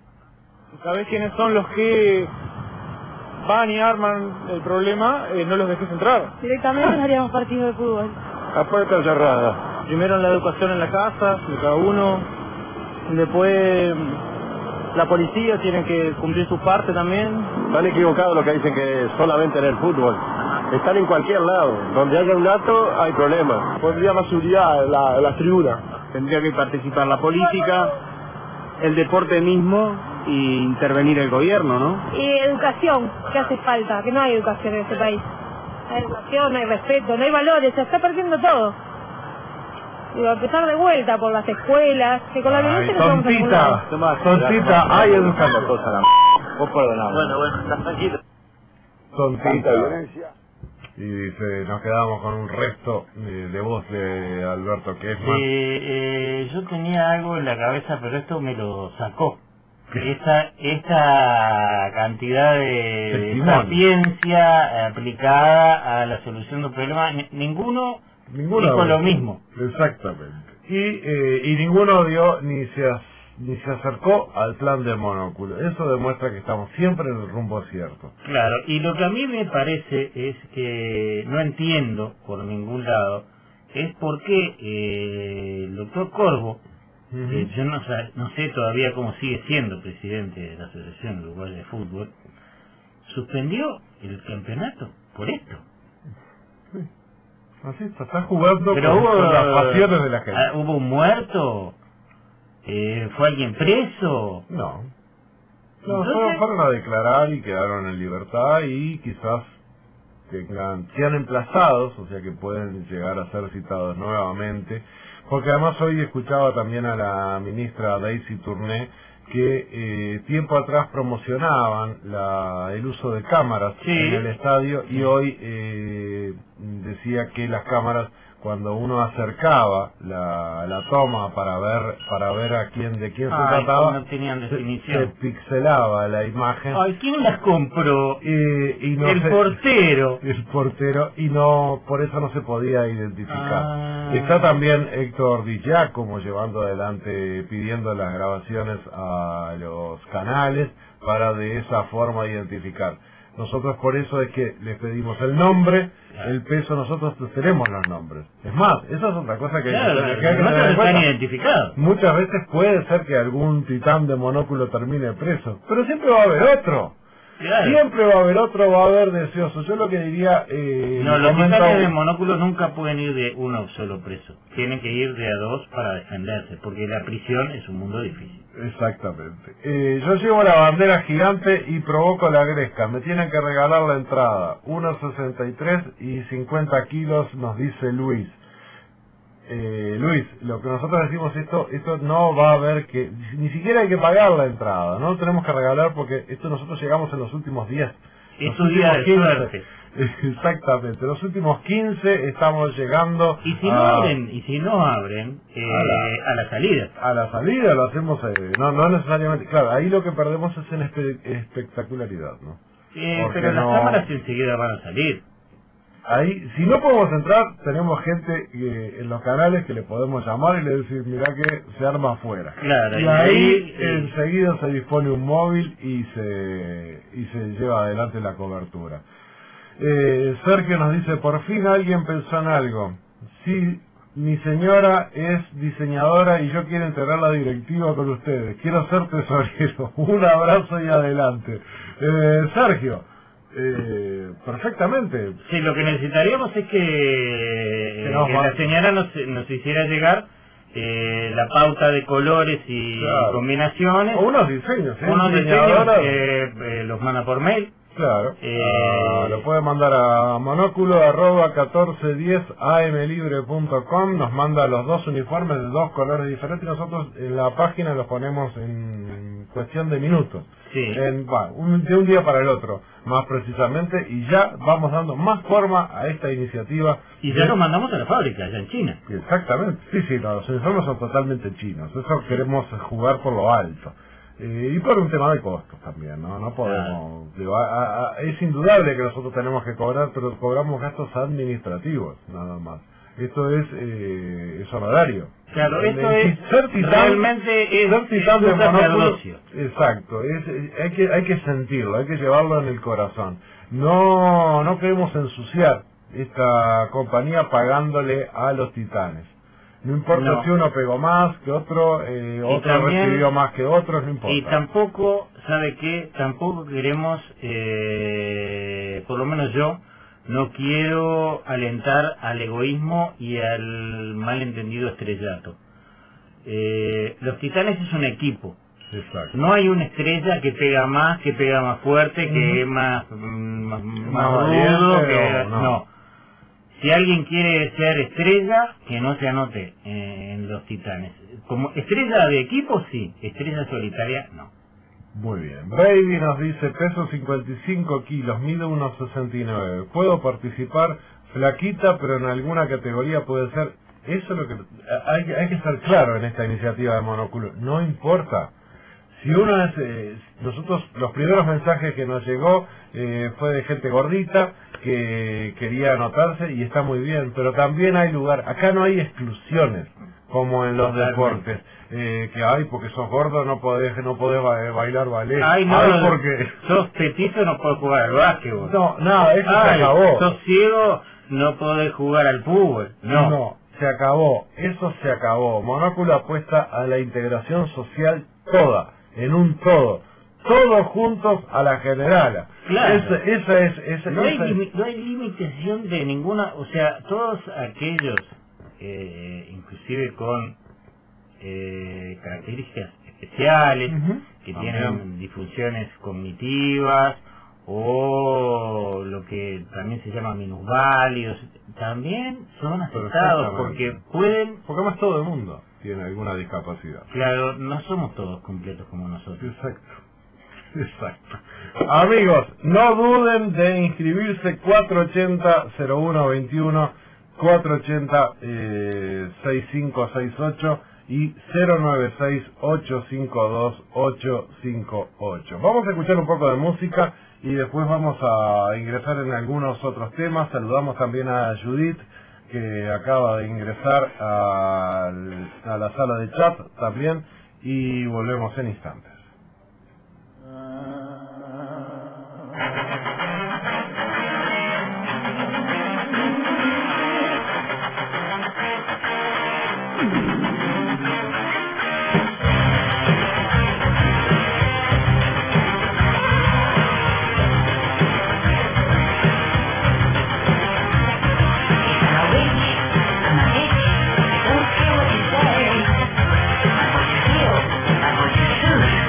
¿Sabés quiénes son los que van y arman el problema? Eh, no los dejes entrar. Directamente nos haríamos partido de fútbol. La puerta cerrada. Primero la educación en la casa, de cada uno. Después la policía tiene que cumplir su parte también. Están equivocados los que dicen que solamente en el fútbol. Están en cualquier lado. Donde haya un acto, hay problemas. Pondría más seguridad en, la, en las tribunas. Tendría que participar la política, el deporte mismo y intervenir el gobierno, ¿no? Y educación, que hace falta, que no hay educación en este país. No hay educación, no hay respeto, no hay valores, se está perdiendo todo. Digo, empezar de vuelta por las escuelas, que con la ay, violencia no vamos a ningún lado. tontita, tontita, hay educación. Vos perdoname. bueno, estás tranquilo. Tontita. y se, nos quedamos con un resto de, de voz de Alberto Kessman. Sí, eh, yo tenía algo en la cabeza, pero esto me lo sacó. Esta, esta cantidad de, de sapiencia aplicada a la solución de un problema, ni, ninguno, ninguno dijo lo mismo. Exactamente. Y, eh, y ninguno dio ni se, ni se acercó al plan del monóculo. Eso demuestra que estamos siempre en el rumbo cierto. Claro, y lo que a mí me parece es que no entiendo por ningún lado es por qué eh, el doctor Corvo, uh-huh. eh, yo no, no sé todavía cómo sigue siendo presidente de la Asociación Uruguaya de Fútbol, suspendió el campeonato por esto. Sí. Así está, está jugando Pero con, hubo, con las pasiones de la gente. ¿Hubo un muerto? Eh, ¿Fue alguien preso? No. No, solo fueron a declarar y quedaron en libertad y quizás tengan, sean emplazados, o sea que pueden llegar a ser citados nuevamente. Porque además hoy escuchaba también a la ministra Daisy Tourné que eh, tiempo atrás promocionaban la, el uso de cámaras sí. en el estadio y hoy eh, decía que las cámaras, cuando uno acercaba la, la toma para ver para ver a quién de quién Ay, se trataba, no tenían definición. Se, se pixelaba la imagen. Ay, ¿quién las compró? Eh, y no el se, portero. El portero, y no por eso no se podía identificar. Ah. Está también Héctor Di Giacomo llevando adelante, pidiendo las grabaciones a los canales para de esa forma identificar. Nosotros por eso es que les pedimos el nombre, el peso, nosotros tenemos los nombres. Es más, esa es otra cosa que claro, hay que, que, hay que tener en cuenta. Están identificados. Muchas veces puede ser que algún titán de monóculo termine preso, pero siempre va a haber otro. Claro. Siempre va a haber otro, va a haber deseoso. Yo lo que diría... Eh, no, los titanes de monóculo nunca pueden ir de uno solo preso. Tienen que ir de a dos para defenderse, porque la prisión es un mundo difícil. Exactamente. Eh, yo llevo la bandera gigante y provoco la gresca. Me tienen que regalar la entrada. uno sesenta y tres y cincuenta kilos, nos dice Luis. Eh, Luis, lo que nosotros decimos, esto esto no va a haber que, ni siquiera hay que pagar la entrada, no tenemos que regalar porque esto nosotros llegamos en los últimos días. Es un día de suerte. Exactamente, los últimos quince estamos llegando. Y si a, no abren, y si no abren, eh, a, la, a la salida. A la salida lo hacemos, eh, no no necesariamente, claro, ahí lo que perdemos es en espe espectacularidad, ¿no? Eh, pero las no, cámaras enseguida van a salir. Ahí, si no podemos entrar, tenemos gente eh, en los canales que le podemos llamar y le decir, mirá que se arma afuera. Claro, y, y ahí, ahí enseguida se dispone un móvil y se y se lleva adelante la cobertura. Eh, Sergio nos dice, por fin alguien pensó en algo. Sí, mi señora es diseñadora y yo quiero integrar la directiva con ustedes. Quiero ser tesorero. Un abrazo y adelante. Eh, Sergio. Eh, perfectamente. Sí, lo que necesitaríamos es que, que, que la señora nos, nos hiciera llegar eh, la pauta de colores y claro. combinaciones. O unos diseños, ¿eh? Unos diseños que eh, los manda por mail. Claro. Eh, ah, lo puede mandar a monóculo arroba catorce diez a m libre punto com. Nos manda los dos uniformes de dos colores diferentes y nosotros en la página los ponemos en cuestión de minutos. Sí. En, va, un, de un día para el otro, más precisamente, y ya vamos dando más forma a esta iniciativa. Y ya de... lo mandamos a la fábrica, allá en China. Exactamente, sí, sí, no, los uniformes son totalmente chinos, eso queremos jugar por lo alto. Eh, y por un tema de costos también, ¿no? No podemos... Claro. Digo, a, a, es indudable que nosotros tenemos que cobrar, pero cobramos gastos administrativos, nada más. Esto es, eh, es honorario. Claro, esto eh, es ser titán, realmente es, ser titán de monóculo. Exacto, es, es, hay que hay que sentirlo, hay que llevarlo en el corazón. No no queremos ensuciar esta compañía pagándole a los titanes. No importa no. si uno pegó más que otro, eh, otro también, recibió más que otro, no importa. Y tampoco, ¿sabe qué? Tampoco queremos, eh, por lo menos yo, no quiero alentar al egoísmo y al malentendido estrellato. Eh, los titanes es un equipo. Exacto. No hay una estrella que pega más, que pega más fuerte, mm. que es más, más, más rudo, que no. no. Si alguien quiere ser estrella, que no se anote en los titanes. Como estrella de equipo, sí. Estrella solitaria, no. Muy bien. Baby nos dice, peso cincuenta y cinco kilos, mido uno sesenta y nueve. Puedo participar flaquita, pero en alguna categoría puede ser. Eso es lo que hay, hay que estar claro en esta iniciativa de Monóculo. No importa. Si uno es, eh, nosotros, los primeros mensajes que nos llegó eh, fue de gente gordita que quería anotarse y está muy bien, pero también hay lugar. Acá no hay exclusiones como en los deportes, eh, que hay porque sos gordo no podés no podés ba bailar ballet. Ay, no, ay, porque sos petito no podés jugar al básquetbol. No, nada, eso ay, se acabó. Sos ciego no podés jugar al fútbol. No. no, se acabó, eso se acabó. Monóculo apuesta a la integración social toda, en un todo. Todos juntos a la generala. Claro. Esa, esa es, esa, no, hay esa es. no hay limitación de ninguna, o sea, todos aquellos, eh, inclusive con eh, características especiales, Uh-huh. que También. tienen disfunciones cognitivas o lo que también se llama minusválidos, también son aceptados porque pueden. Porque más todo el mundo tiene alguna discapacidad. Claro, no somos todos completos como nosotros. Exacto. Exacto. Amigos, no duden de inscribirse. Cuatro ochenta cero uno veintiuno, cuatro ochenta sesenta y cinco sesenta y ocho y cero nueve seis ocho cinco dos ocho cinco ocho. Vamos a escuchar un poco de música y después vamos a ingresar en algunos otros temas. Saludamos también a Judith, que acaba de ingresar a, a la sala de chat también, y volvemos en instantes. Don't care what you say, not what you feel, not what you choose.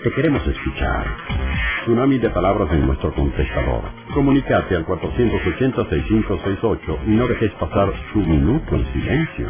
Te queremos escuchar. Tsunami de palabras en nuestro contestador. Comunicate al cuatrocientos ochenta, sesenta y cinco sesenta y ocho y no dejes pasar su minuto en silencio.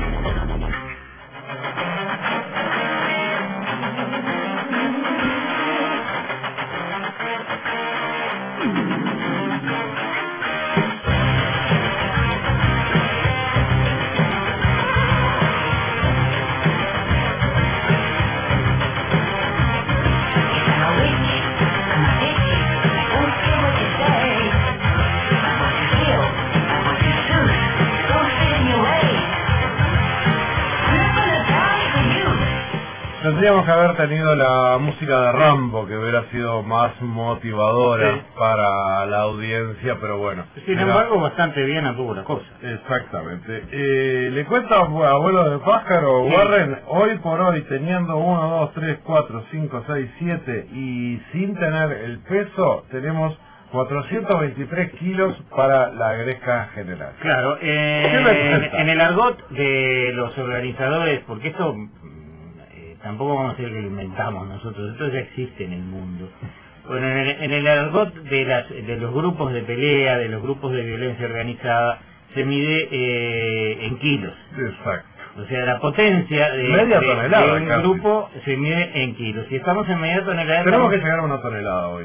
Tendríamos que haber tenido la música de Rambo, que hubiera sido más motivadora sí. para la audiencia, pero bueno. Sin era... embargo, bastante bien anduvo la cosa. Exactamente. Eh, le cuento a abuelo de pájaro, sí. Warren, hoy por hoy, teniendo uno, dos, tres, cuatro, cinco, seis, siete y sin tener el peso, tenemos cuatrocientos veintitrés kilos para la gresca general. Claro, eh, en, en el argot de los organizadores, porque esto... tampoco vamos a decir que lo inventamos nosotros, esto ya existe en el mundo. Bueno, en el, en el argot de, las, de los grupos de pelea, de los grupos de violencia organizada, se mide eh, en kilos. Exacto. O sea, la potencia de, media de, tonelada, de un casi. grupo se mide en kilos. Si estamos en media tonelada... Tenemos estamos... que llegar a una tonelada hoy.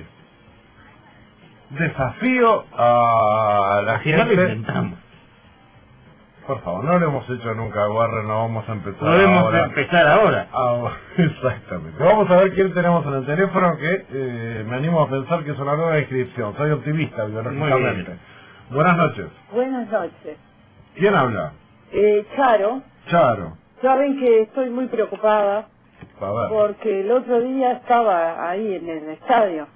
Desafío a la si gente... no lo inventamos. Por favor, no lo hemos hecho nunca, Warren, no vamos a empezar Podemos ahora. empezar ahora. Ah, exactamente. Vamos a ver quién tenemos en el teléfono, que eh, me animo a pensar que es una nueva inscripción. Soy optimista, biológicamente. Buenas noches. Buenas noches. ¿Quién habla? Eh, Charo. Charo. Saben que estoy muy preocupada A ver. porque el otro día estaba ahí en el estadio.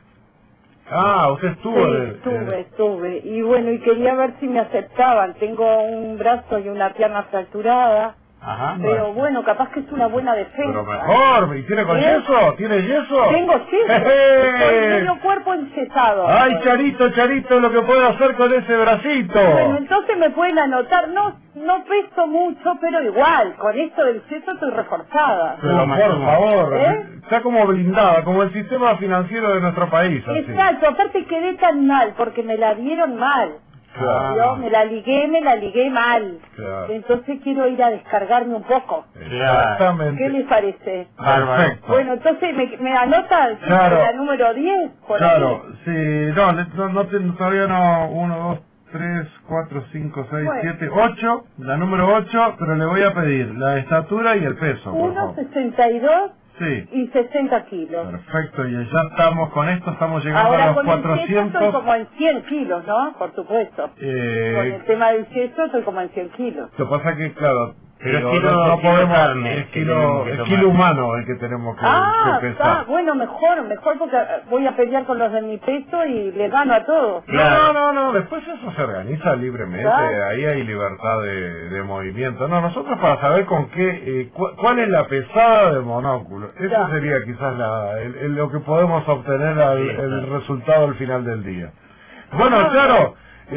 Ah, usted estuvo... Sí, de, estuve, de... estuve. Y bueno, y quería ver si me aceptaban. Tengo un brazo y una pierna fracturada. Ajá. Pero bueno, capaz que es una buena defensa. Pero mejor, ¿y tiene con ¿Eh? yeso? ¿Tiene yeso? Tengo yeso. Estoy medio cuerpo encesado. Ay, Charito, Charito, lo que puedo hacer con ese bracito. Bueno, entonces me pueden anotar. No no peso mucho, pero igual, con esto del yeso estoy reforzada. Pero por favor, ¿Eh? está como blindada, como el sistema financiero de nuestro país. Así. Exacto, aparte quedé tan mal, porque me la dieron mal. Claro. Yo me la ligué, me la ligué mal. Claro. Entonces quiero ir a descargarme un poco. Exactamente. ¿Qué les parece? Perfecto. Bueno, entonces me, me anota Claro. la número diez. Por Claro, ahí. sí, no, no, no te- todavía no, uno, dos, tres, cuatro, cinco, seis, Bueno. siete, ocho, la número ocho, pero le voy a pedir la estatura y el peso, por uno favor. sesenta y dos Sí. y sesenta kilos. Perfecto, y ya estamos con esto, estamos llegando Ahora a los con el yeso cuatrocientos. estoy como en cien kilos, ¿no? Por supuesto. Eh, Con el tema del yeso estoy como en cien kilos. Lo que pasa que, claro, Pero digo, es kilo- no, no kilo podemos, carne es que kilo, tenemos que es tomar. kilo humano el que tenemos que, Ah, que está, pesar. bueno, mejor, mejor porque voy a pelear con los de mi peso y le gano a todos. No, no, no, no, después eso se organiza libremente, Claro. ahí hay libertad de, de movimiento. No, nosotros para saber con qué, eh, cu- cuál es la pesada del monóculo, eso Ya. sería quizás la, el- el- lo que podemos obtener al Sí, el claro. resultado al final del día. Bueno, claro,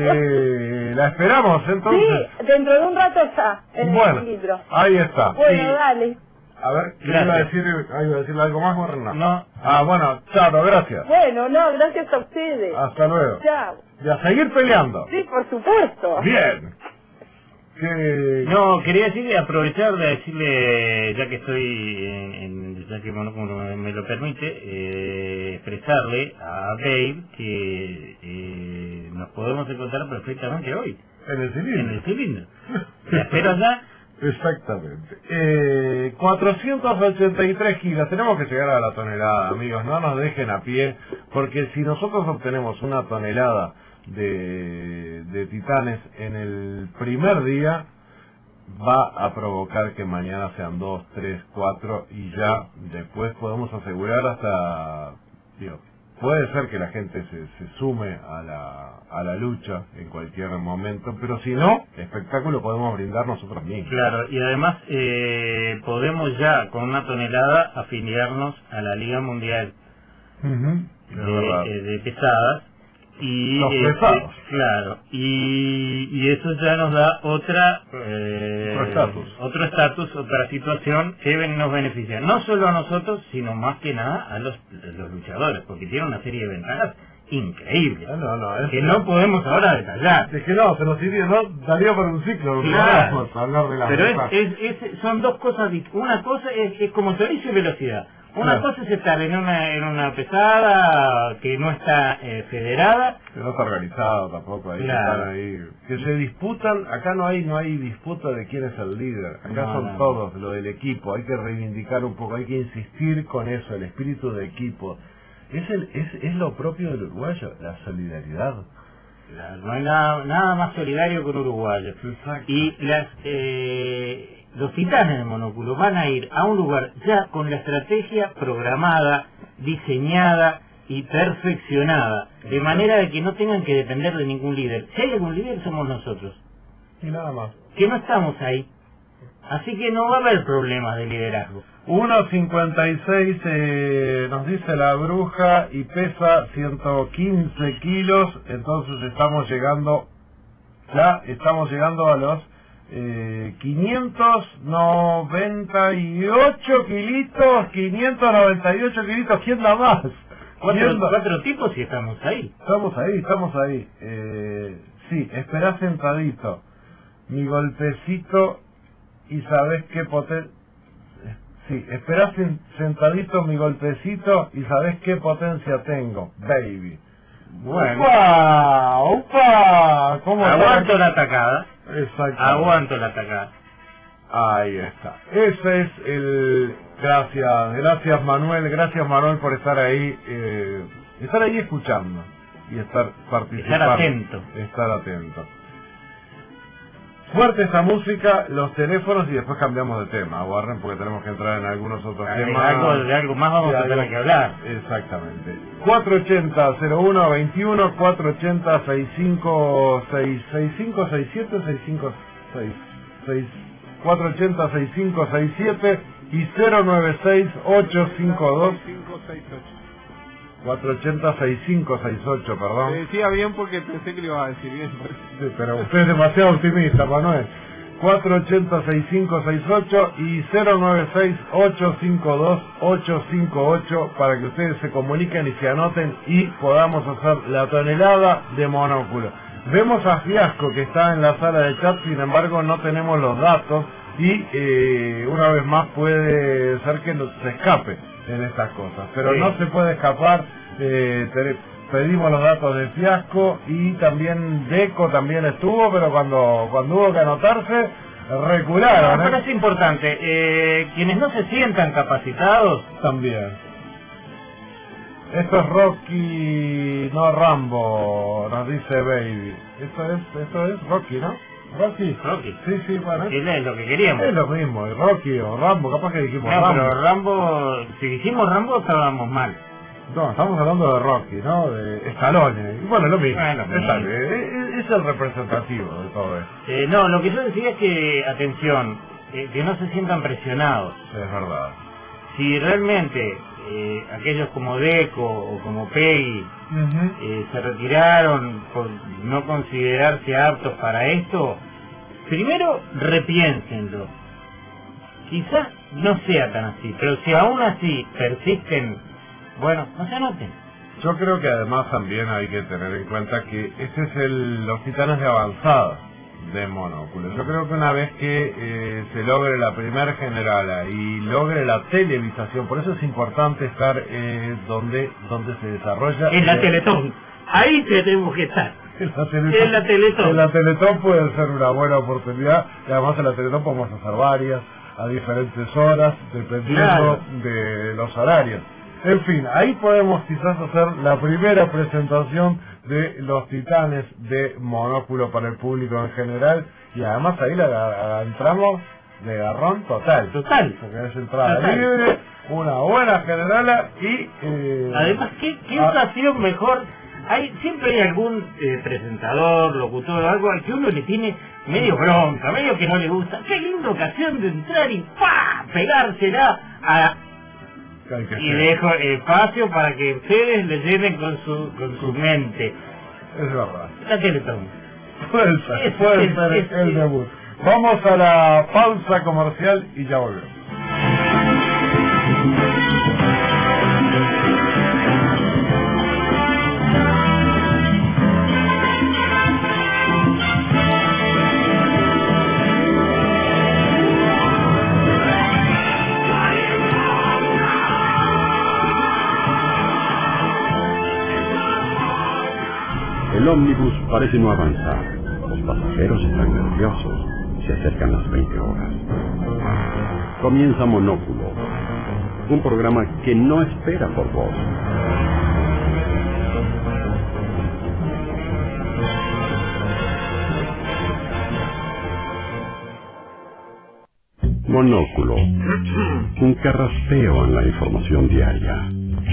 eh, la esperamos entonces. Sí, dentro de un rato está en Bueno, el libro. ahí está. Bueno, Sí. dale. A ver, ¿qué Gracias. iba a decir? ah, ¿Iba a decirle algo más, Warren? No. No. Ah, bueno, chao, gracias. Bueno, no, gracias a ustedes. Hasta luego. Chao. Y a seguir peleando. Sí, por supuesto. Bien. Que... No, quería decirle, aprovechar de decirle, ya que estoy en, en- ya que bueno, como me, me lo permite, eh, expresarle a Dave que eh, nos podemos encontrar perfectamente hoy En el en cilindro. el cilindro. La espero allá. Exactamente. Eh, cuatrocientos ochenta y tres kilos. Tenemos que llegar a la tonelada, amigos. No nos dejen a pie, porque si nosotros obtenemos una tonelada de, de titanes en el primer día, va a provocar que mañana sean dos, tres, cuatro y ya después podemos asegurar hasta... Digo, puede ser que la gente se, se sume a la, a la lucha en cualquier momento, pero si no, espectáculo podemos brindar nosotros mismos. Claro, y además eh, podemos ya con una tonelada afiliarnos a la Liga Mundial Ujú, es verdad. de, eh, de pesadas. Y Los este, pesados. claro, y, y eso ya nos da otra eh, otro estatus. Otro estatus, otra situación que nos beneficia, no solo a nosotros, sino más que nada a los, los luchadores, porque tiene una serie de ventajas increíbles, no, no, no, que no podemos ahora detallar. Es que no, se nos iría, no, daría por un ciclo, claro, no hablar de la pero es, es, es, son dos cosas, una cosa es, es como servicio y velocidad. Una claro. cosa es estar en una en una pesada que no está eh, federada, que no está organizado tampoco ahí, claro. están ahí, que se disputan. Acá no hay no hay disputa de quién es el líder, acá no, son no. todos lo del equipo. Hay que reivindicar un poco, hay que insistir con eso, el espíritu de equipo. Es el es es lo propio del uruguayo, la solidaridad. Claro, no hay nada, nada más solidario que un uruguayo. Exacto. Y las eh, los titanes del monóculo van a ir a un lugar ya con la estrategia programada, diseñada y perfeccionada, de manera de que no tengan que depender de ningún líder. Si hay algún líder somos nosotros, Y nada más. que no estamos ahí. Así que no va a haber problemas de liderazgo. uno cincuenta y seis eh, nos dice la bruja y pesa ciento quince kilos, entonces estamos llegando, ya estamos llegando a los eh, quinientos noventa y ocho kilitos, quinientos noventa y ocho kilitos, ¿quién da más? Cuatro, ¿Quién da? cuatro tipos y estamos ahí. Estamos ahí, estamos ahí. Eh, sí, esperá sentadito, mi golpecito y sabés qué potencia. Sí, esperás sentadito mi golpecito y sabés qué potencia tengo, baby. Bueno. ¡Upa! ¡Upa! ¿Cómo Aguanto la atacada. Exacto. Aguanto la atacada. Ahí está. Ese es el... Gracias, gracias Manuel, gracias Manuel por estar ahí, eh, estar ahí escuchando y estar participando. Estar atento. Estar atento. Fuerte esta música, los teléfonos y después cambiamos de tema, Warren, porque tenemos que entrar en algunos otros De temas. algo, de algo más vamos De a tener algo- que hablar. Exactamente. cuatro ochenta cero uno veintiuno, cuatro ochenta sesenta y cinco sesenta y cinco sesenta y siete, sesenta y cinco sesenta y seis, cuatro ochenta sesenta y cinco sesenta y siete y cero nueve seis ocho cinco dos cuatro ochenta sesenta y cinco sesenta y ocho, perdón. Te decía bien porque pensé que lo iba a decir bien. Sí, pero usted es demasiado optimista, Manuel. cuatro ochenta sesenta y cinco sesenta y ocho y cero nueve seis ocho cinco dos ocho cinco ocho para que ustedes se comuniquen y se anoten y podamos hacer la tonelada de monóculo. Vemos a Fiasco que está en la sala de chat, sin embargo no tenemos los datos y eh, una vez más puede ser que no se escape en estas cosas, pero sí. no se puede escapar. eh, te- pedimos los datos de Fiasco y también Deco también estuvo, pero cuando cuando hubo que anotarse recularon. No, pero ¿eh? es importante, eh, quienes no se sientan capacitados, También. Esto es Rocky, no Rambo, nos dice Baby. Esto es, esto es Rocky, ¿no? Rocky. Rocky. Sí, sí, bueno. él es lo que queríamos. Es lo mismo, y Rocky o Rambo, capaz que dijimos No, Rambo. pero Rambo, si dijimos Rambo estábamos mal. No, estamos hablando de Rocky, ¿no? De Stallone. Y bueno, lo mismo. Bueno, Está mismo. bien. Es, es el representativo de todo esto. Eh, no, lo que yo decía es que, atención, eh, que no se sientan presionados. Es verdad. Si realmente eh, aquellos como Deco o como Peggy eh, se retiraron por no considerarse aptos para esto, primero repiénsenlo. Quizás no sea tan así, pero si aún así persisten, bueno, no se anoten. Yo creo que además también hay que tener en cuenta que este es el, los titanes de avanzada de monóculo. Yo creo que una vez que eh, se logre la primer generala y logre la televisación, por eso es importante estar eh, donde donde se desarrolla En la eh, Teletón, ahí tenemos que estar. En la Teletón. En la Teletón. En la Teletón puede ser una buena oportunidad y además en la Teletón podemos hacer varias a diferentes horas dependiendo Claro. de los horarios. En fin, ahí podemos quizás hacer la primera presentación de los titanes de monóculo para el público en general y además ahí la, la- la entramos de garrón total. Total. Porque es entrada Total. libre, una buena generala y... Eh, Además, ¿qué, qué ah, ocasión mejor? Hay Siempre hay algún eh, presentador, locutor, algo al que uno le tiene medio bronca, medio que no le gusta. Qué linda ocasión de entrar y ¡pa! Pegársela a... hay que Y ser. dejo espacio para que ustedes le llenen con su con su mente. Es verdad. La Teletón. Puede ser, Es- puede es- ser es- el es- debut. Vamos a la pausa comercial y ya volvemos. El ómnibus parece no avanzar. Los pasajeros están nerviosos. Se acercan las veinte horas. Comienza Monóculo, un programa que no espera por vos. Monóculo, un carraspeo en la información diaria.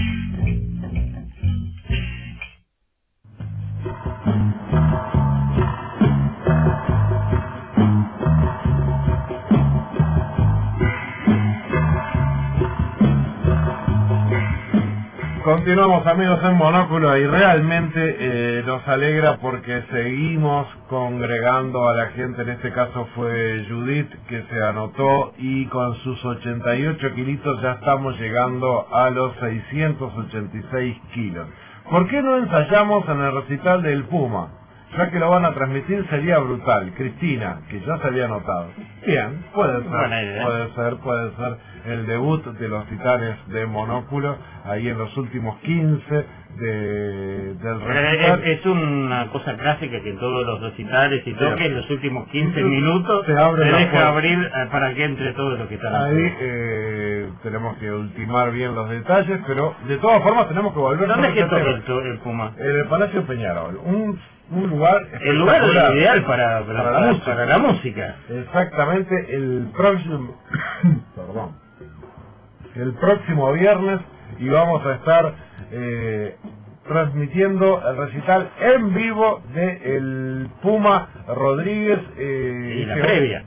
Continuamos, amigos, en Monóculo, y realmente eh, nos alegra porque seguimos congregando a la gente. En este caso fue Judith que se anotó, y con sus ochenta y ocho kilitos ya estamos llegando a los seiscientos ochenta y seis kilos. ¿Por qué no ensayamos en el recital del Puma? Ya que lo van a transmitir sería brutal. Cristina, que ya se había anotado. Bien, puede ser, puede ser, puede ser el debut de los Titanes de Monóculo, ahí en los últimos quince de, del recital. Es, es una cosa clásica que en todos los recitales y toques, en los últimos quince minutos se, abre se la deja puerta. abrir para que entre todo lo que está ahí. Eh, tenemos que ultimar bien los detalles, pero de todas formas tenemos que volver. ¿Dónde es que toca el, el, el Puma? En el Palacio Peñarol. Un un lugar el lugar ideal para, para, para, la, para la música. Exactamente. El próximo perdón el próximo viernes, y vamos a estar eh, transmitiendo el recital en vivo de el Puma Rodríguez, eh, y la que, previa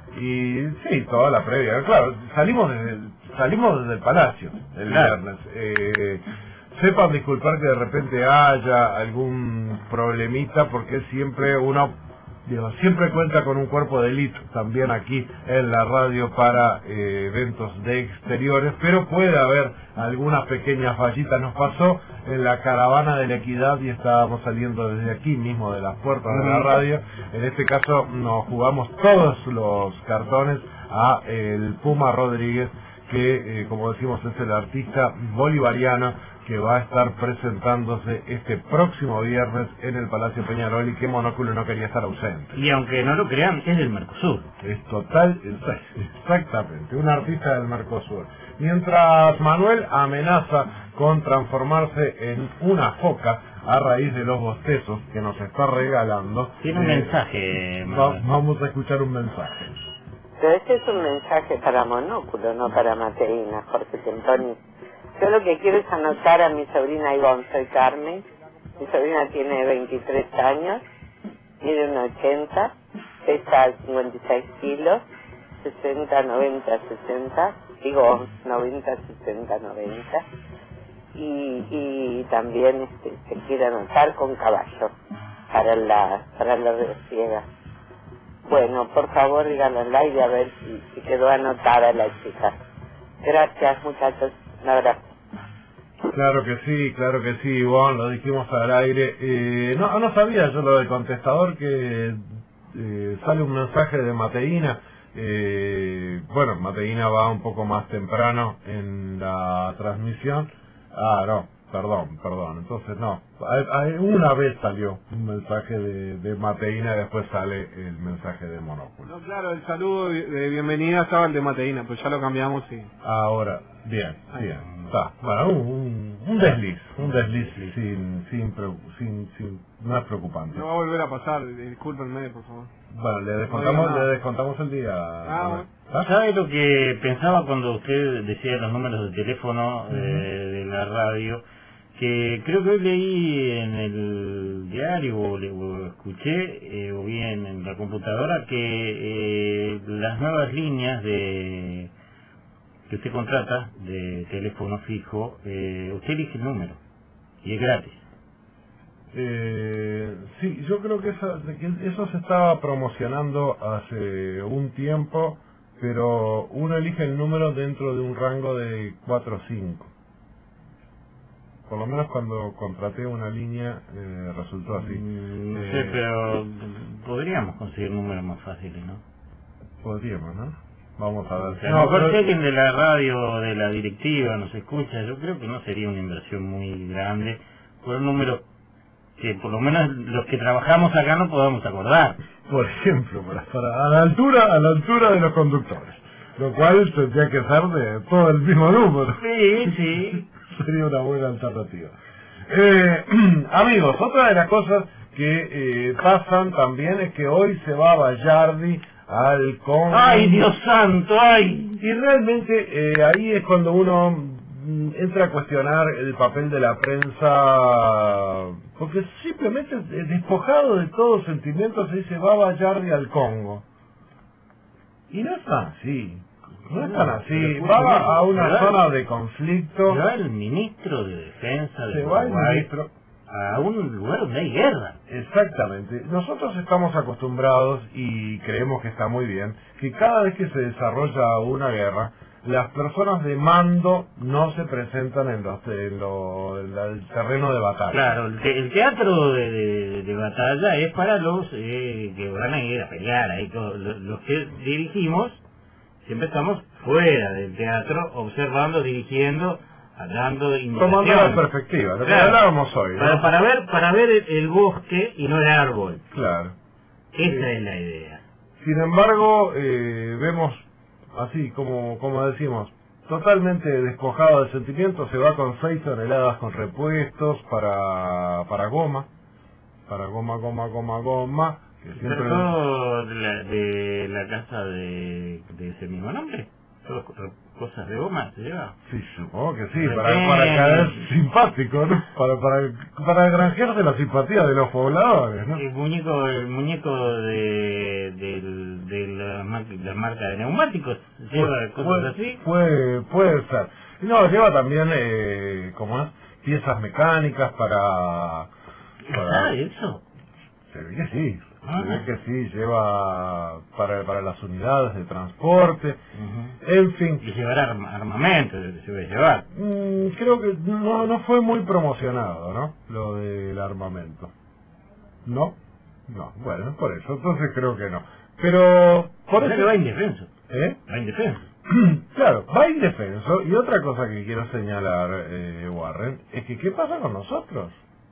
y sí, toda la previa, claro. Salimos desde el, salimos desde el Palacio el claro. viernes. eh, Sepan disculpar que de repente haya algún problemita, porque siempre uno, digo, siempre cuenta con un cuerpo de élite también aquí en la radio para eh, eventos de exteriores, pero puede haber algunas pequeñas fallitas. Nos pasó en la caravana de la Equidad y estábamos saliendo desde aquí mismo de las puertas de la radio. En este caso nos jugamos todos los cartones a el Puma Rodríguez, que eh, como decimos es el artista bolivariano que va a estar presentándose este próximo viernes en el Palacio Peñarol, y que Monóculo no quería estar ausente. Y aunque no lo crean, es del Mercosur. Es total, exactamente, un artista del Mercosur. Mientras Manuel amenaza con transformarse en una foca a raíz de los bostezos que nos está regalando. Tiene un eh, mensaje. Va, vamos a escuchar un mensaje. Pero este es un mensaje para Monóculo, no para Mateína, Jorge Temponi. Yo lo que quiero es anotar a mi sobrina Ivonne, soy Carmen. Mi sobrina tiene veintitrés años, mide un ochenta, pesa cincuenta y seis kilos, sesenta, noventa, sesenta, digo noventa, sesenta, noventa. Y, y también este, se quiere anotar con caballo para la para la ciega. Bueno, por favor díganlo al aire a ver si, si quedó anotada la chica. Gracias, muchachos. Un abrazo. Claro que sí, claro que sí, Ivonne, lo dijimos al aire. Eh, no, no sabía yo lo del contestador, que eh, sale un mensaje de Mateína. Eh, bueno, Mateína va un poco más temprano en la transmisión. Ah, no, perdón, perdón. Entonces no, hay, hay, una vez salió un mensaje de, de Mateína y después sale el mensaje de Monóculo. No, claro, el saludo de bienvenida estaba el de Mateína, pues ya lo cambiamos y... Ahora, bien, bien, está. Bueno, un, un desliz, un desliz sin, sin, sin, sin, no es preocupante. No va a volver a pasar, discúlpenme, por favor. Bueno, le descontamos, no le descontamos el día. Ah, ¿Ah? ¿Sabe lo que pensaba cuando usted decía los números de teléfono uh-huh. eh, de la radio? Que creo que hoy leí en el diario o, le, o escuché eh, o bien en la computadora que eh, las nuevas líneas de que usted contrata de teléfono fijo, eh, usted elige el número y es gratis. Eh, sí, yo creo que eso, que eso se estaba promocionando hace un tiempo, pero uno elige el número dentro de un rango de cuatro o cinco. Por lo menos cuando contraté una línea eh, resultó así. Mm, no eh, sé, pero podríamos conseguir números más fáciles, ¿no? Podríamos, ¿no? Vamos a ver. O sea, No, a lo mejor pero- si alguien de la radio o de la directiva nos escucha, yo creo que no sería una inversión muy grande por un número que por lo menos los que trabajamos acá no podamos acordar. Por ejemplo, para, para- a la altura a la altura de los conductores, lo cual tendría que ser de todo el mismo número. Sí, sí. Sería una buena alternativa. Eh, amigos, otra de las cosas que eh, pasan también es que hoy se va Bayardi al Congo. ¡Ay, Dios santo! ¡Ay! Y realmente eh, ahí es cuando uno mm, entra a cuestionar el papel de la prensa, porque simplemente eh, despojado de todos sentimientos se dice va Bayardi al Congo. Y no es tan así. No es tan así. Va a una zona de conflicto. Se va el ministro de Defensa de Se va el Uruguay ministro. a un lugar donde hay guerra. Exactamente. Nosotros estamos acostumbrados y creemos que está muy bien que cada vez que se desarrolla una guerra, las personas de mando no se presentan en, los, en, lo, en el terreno de batalla. Claro, el, te- el teatro de, de, de batalla es para los eh, que van a ir a pelear. Ahí todo- lo- los que dirigimos siempre estamos fuera del teatro, observando, dirigiendo, dando Tomando la indicaciones. perspectiva, lo que Claro. hablábamos hoy, ¿no? Para, para ver para ver el, el bosque y no el árbol. Claro. Esa es la idea. Sin embargo, eh, vemos, así como, como decimos, totalmente despojado de sentimientos, se va con seis toneladas con repuestos para, para goma, para goma, goma, goma, goma, que siempre... ¿Trató de la, de la casa de, de ese mismo nombre? ¿Todo co- cosas de goma se lleva? Sí, supongo que sí, Muy para, bien. para caer simpático, ¿no? Para, para, para granjearse la simpatía de los pobladores, ¿no? El muñeco, el muñeco de, del- de, la, mar- la marca de neumáticos lleva Puede- cosas puede- así. Puede, puede ser. No, lleva también, eh, ¿cómo es? Piezas mecánicas para... para Ah, eso. se ve que sí, Ah. se ve que sí, lleva para, para las unidades de transporte, Ujú. en fin. Y llevará arma- armamento, se va a llevar. Mm, creo que no, no fue muy promocionado, ¿no? Lo del armamento. ¿No? No, bueno, por eso, entonces creo que no. Pero, por O sea eso... que va indefenso. ¿Eh? Va indefenso. Claro, va indefenso. Y otra cosa que quiero señalar, eh, Warren, es que ¿qué pasa con nosotros?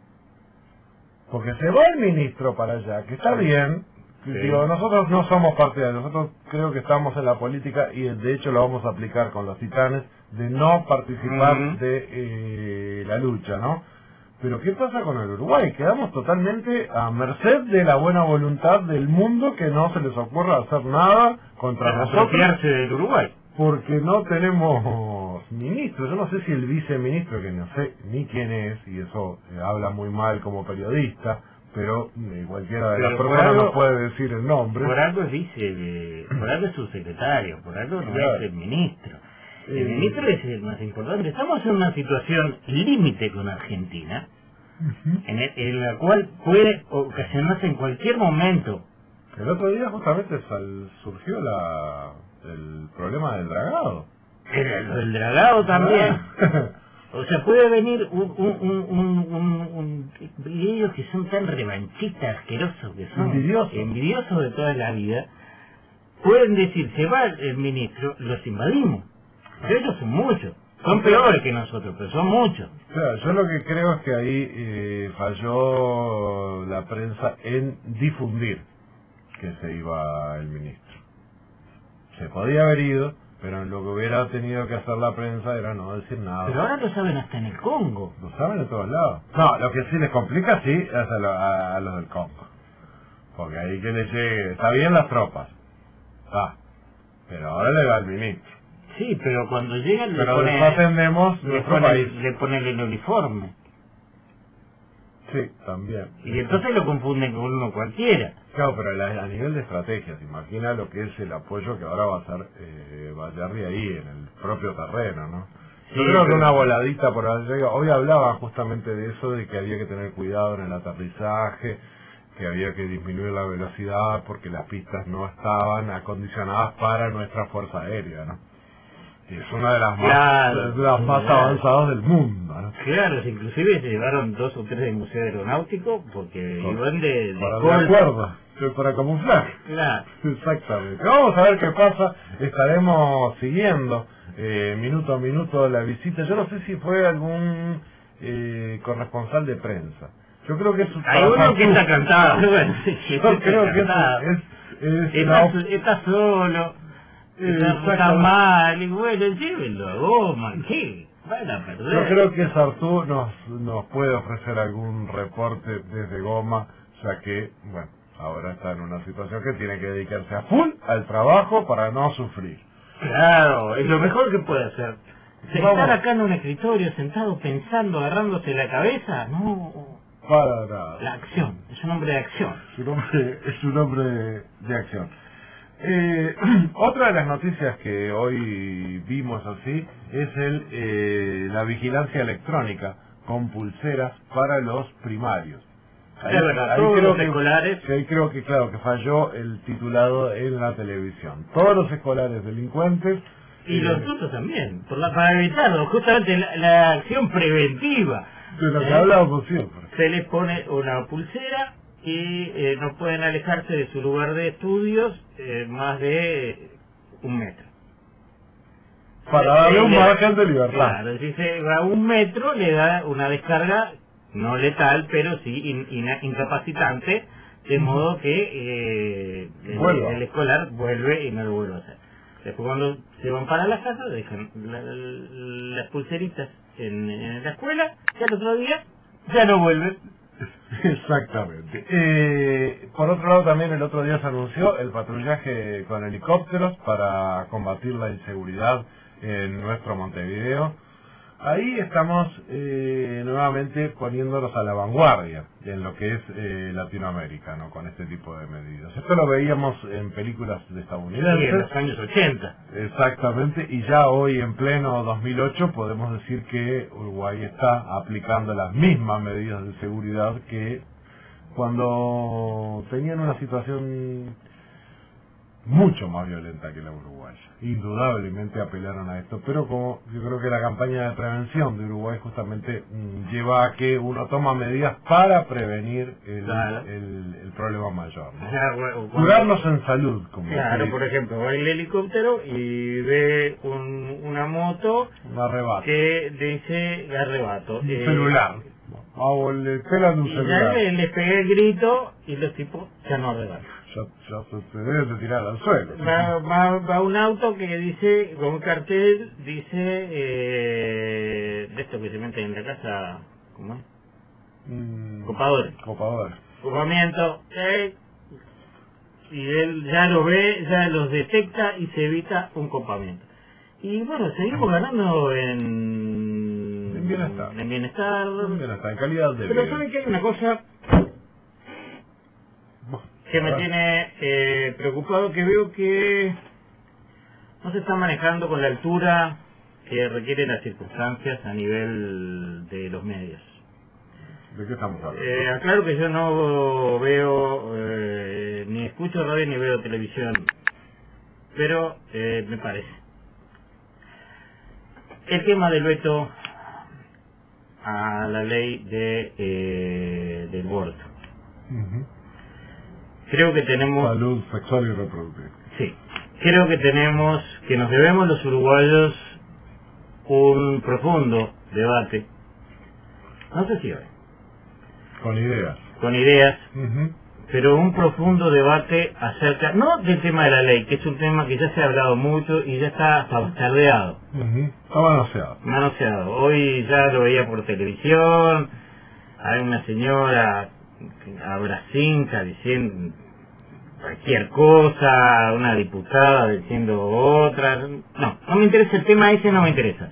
Porque se va el ministro para allá, que está bien. Sí. Digo, nosotros no somos partidarios, nosotros creo que estamos en la política y de hecho lo vamos a aplicar con los titanes de no participar Ujú. de eh, la lucha, ¿no? Pero ¿qué pasa con el Uruguay? Quedamos totalmente a merced de la buena voluntad del mundo, que no se les ocurra hacer nada contra Para nosotros apropiarse del Uruguay. porque no tenemos ministro. Yo no sé si el viceministro, que no sé ni quién es, y eso eh, habla muy mal como periodista, pero eh, cualquiera de Pero las por personas algo- nos puede decir el nombre. Por algo es vice, de- por algo es subsecretario, por algo no Claro. es el ministro. El Eh, ministro es el más importante. Estamos en una situación límite con Argentina, en, el- en la cual puede ocasionarse en cualquier momento. El otro día justamente sal- surgió la el problema del dragado. Pero el dragado también. Ah. O sea, puede venir un, un, un, un, un- un- ellos que son tan revanchistas, asquerosos, que son Envidiosos. envidiosos de toda la vida, pueden decir, se va el ministro, los invadimos. Pero ellos son muchos, son peores que nosotros, pero son muchos. Claro, yo lo que creo es que ahí eh, falló la prensa en difundir que se iba el ministro. Se podía haber ido, pero lo que hubiera tenido que hacer la prensa era no decir nada. Pero ahora lo saben hasta en el Congo. Lo saben de todos lados. No, lo que sí les complica, sí, es a, lo- a- a los del Congo. Porque ahí que les llegue... Está bien las tropas. Está. Pero ahora le va el ministro. Sí, pero cuando llegan le Pero ponen, desatendemos le nuestro ponen, país. le ponen el uniforme. Sí, también. Y entonces lo confunden con uno cualquiera. Claro, pero la- a nivel de estrategias, imagina lo que es el apoyo que ahora va a hacer eh, Bayardi ahí, en el propio terreno, ¿no? Yo creo que una voladita por allá, hoy hablaba justamente de eso, de que había que tener cuidado en el aterrizaje, que había que disminuir la velocidad porque las pistas no estaban acondicionadas para nuestra Fuerza Aérea, ¿no? Que es una de las más, Claro, de las más claro. avanzadas del mundo, ¿no? Claro, inclusive se llevaron dos o tres del Museo Aeronáutico porque Por- iban de, de Para escolta. de acuerdo, que para camuflar. Claro. Exactamente. Vamos a ver qué pasa. Estaremos siguiendo eh, minuto a minuto la visita. Yo no sé si fue algún eh, corresponsal de prensa. Yo creo que es un Hay uno que está cantado. Bueno, sí, sí, Yo está creo que es, cantado. es, es Está, una- está solo, está, está Exactamente. mal, y bueno, llévenlo a goma, ¿qué? Van a perder. Yo creo que Sartú nos, nos puede ofrecer algún reporte desde Goma, ya que, bueno, ahora está en una situación que tiene que dedicarse a full al trabajo para no sufrir. Claro, es lo mejor que puede hacer. Vamos. Estar acá en un escritorio sentado pensando, agarrándose la cabeza, no. Para nada. La acción, es un hombre de acción. Es un hombre, es un hombre de, de acción. Eh, otra de las noticias que hoy vimos así es el eh, la vigilancia electrónica con pulseras para los primarios. Es verdad, todos los escolares. que ahí creo que claro que falló el titulado en la televisión. Todos los escolares delincuentes Y eh, los otros también, por la, para evitarlo, justamente la, la acción preventiva. de lo que ¿Eh? hablábamos siempre. Se les pone una pulsera y eh, no pueden alejarse de su lugar de estudios eh, más de un metro. Para Eh, darle un le- margen de libertad. Claro, si se va a un metro le da una descarga no letal, pero sí in- ina- incapacitante, de modo que eh, el, Vuelva. el escolar vuelve y no lo vuelve a hacer. Después cuando se van para la casa dejan la- la- las pulseritas en, en la escuela y al otro día ya no vuelven. Exactamente. Eh, por otro lado, también el otro día se anunció el patrullaje con helicópteros para combatir la inseguridad en nuestro Montevideo. Ahí estamos eh, nuevamente poniéndonos a la vanguardia en lo que es eh, Latinoamérica, ¿no? Con este tipo de medidas. Esto lo veíamos en películas de Sí, en estadounidenses. los años ochenta. Exactamente, y ya hoy en pleno dos mil ocho podemos decir que Uruguay está aplicando las mismas medidas de seguridad que cuando tenían una situación mucho más violenta que la uruguaya. Indudablemente apelaron a esto, pero como yo creo que la campaña de prevención de Uruguay justamente mm, lleva a que uno toma medidas para prevenir el, Claro. el, el problema mayor, ¿no? O sea, bueno, cuando- Curarnos en salud, como se Claro, dice. por ejemplo, va el helicóptero y ve un, una moto Un arrebato. que dice arrebato. Un Eh, celular. O le pelan un Y ya celular. le, les pegué el grito y los tipos ya no arrebatan. Ya, ya se te deben de tirar al suelo. Va, va, va un auto que dice, con un cartel, dice, eh, de esto que se mete en la casa, ¿cómo es? Mm, Copadores. Copadores. Copamiento, eh, y él ya lo ve, ya los detecta y se evita un copamiento. Y bueno, seguimos ganando en, En bienestar. en bienestar. Mira, está en calidad de Pero vida. saben que hay una cosa que me tiene eh, preocupado, que veo que no se está manejando con la altura que requieren las circunstancias a nivel de los medios. ¿De qué estamos hablando? Eh, aclaro que yo no veo, eh, ni escucho radio ni veo televisión, pero eh, me parece. El tema del veto a la ley de eh, del aborto. Ujú. Creo que tenemos... Salud sexual y reproductiva. Sí, creo que tenemos, que nos debemos los uruguayos un profundo debate, no sé si hoy, Con ideas. con ideas, Ujú. pero un profundo debate acerca, no del tema de la ley, que es un tema que ya se ha hablado mucho y ya está hasta bastardeado, Ujú. Está manoseado. manoseado. Hoy ya lo veía por televisión, hay una señora a Brasinca diciendo cualquier cosa, una diputada diciendo otra. No, no me interesa el tema ese, no me interesa.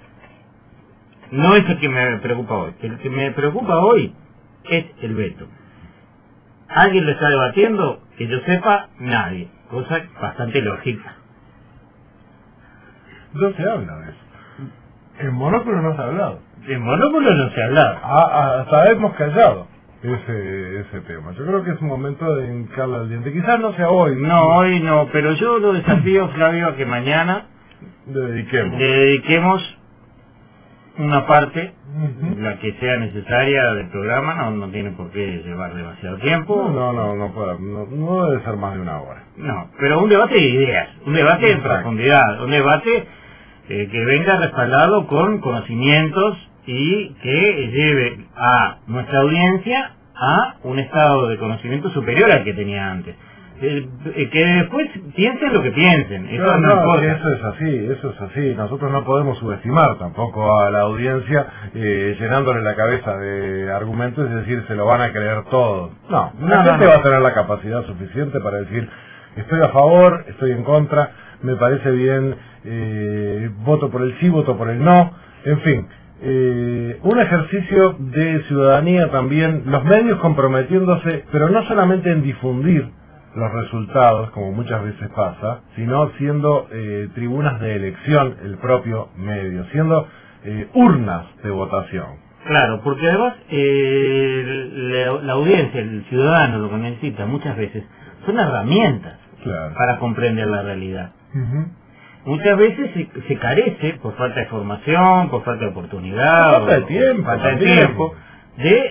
No es el que me preocupa hoy. El que me preocupa hoy es el veto. ¿Alguien lo está debatiendo? Que yo sepa, nadie. Cosa bastante lógica. No se habla de eso. En Monóculo no se ha hablado. En Monóculo no se ha hablado. Ah, hasta hemos callado ese ese tema. Yo creo que es un momento de hincarle al diente. Quizás no sea hoy. No, hoy no, pero yo lo desafío, Flavio, a que mañana le dediquemos, le dediquemos una parte, uh-huh. la que sea necesaria del programa, no, no tiene por qué llevar demasiado tiempo. No, no, no, puede, no, no debe ser más de una hora. No, pero un debate de ideas, un debate en profundidad, un debate eh, que venga respaldado con conocimientos y que lleve a nuestra audiencia a un estado de conocimiento superior al que tenía antes. Eh, eh, que después piensen lo que piensen, eso no, no, no importa. Eso es así, eso es así. Nosotros no podemos subestimar tampoco a la audiencia eh, llenándole la cabeza de argumentos y decir se lo van a creer todos. No, la no, gente no, va no. a tener la capacidad suficiente para decir estoy a favor, estoy en contra, me parece bien, eh, voto por el sí, voto por el no, en fin. Eh, un ejercicio de ciudadanía también, los medios comprometiéndose, pero no solamente en difundir los resultados, como muchas veces pasa, sino siendo eh, tribunas de elección el propio medio, siendo eh, urnas de votación. Claro, porque además eh, la, la audiencia, el ciudadano lo que necesita muchas veces son herramientas Claro. para comprender la realidad. Uh-huh. Muchas veces se, se carece, por falta de formación, por falta de oportunidad, Por falta de o- tiempo, por falta de también. tiempo, de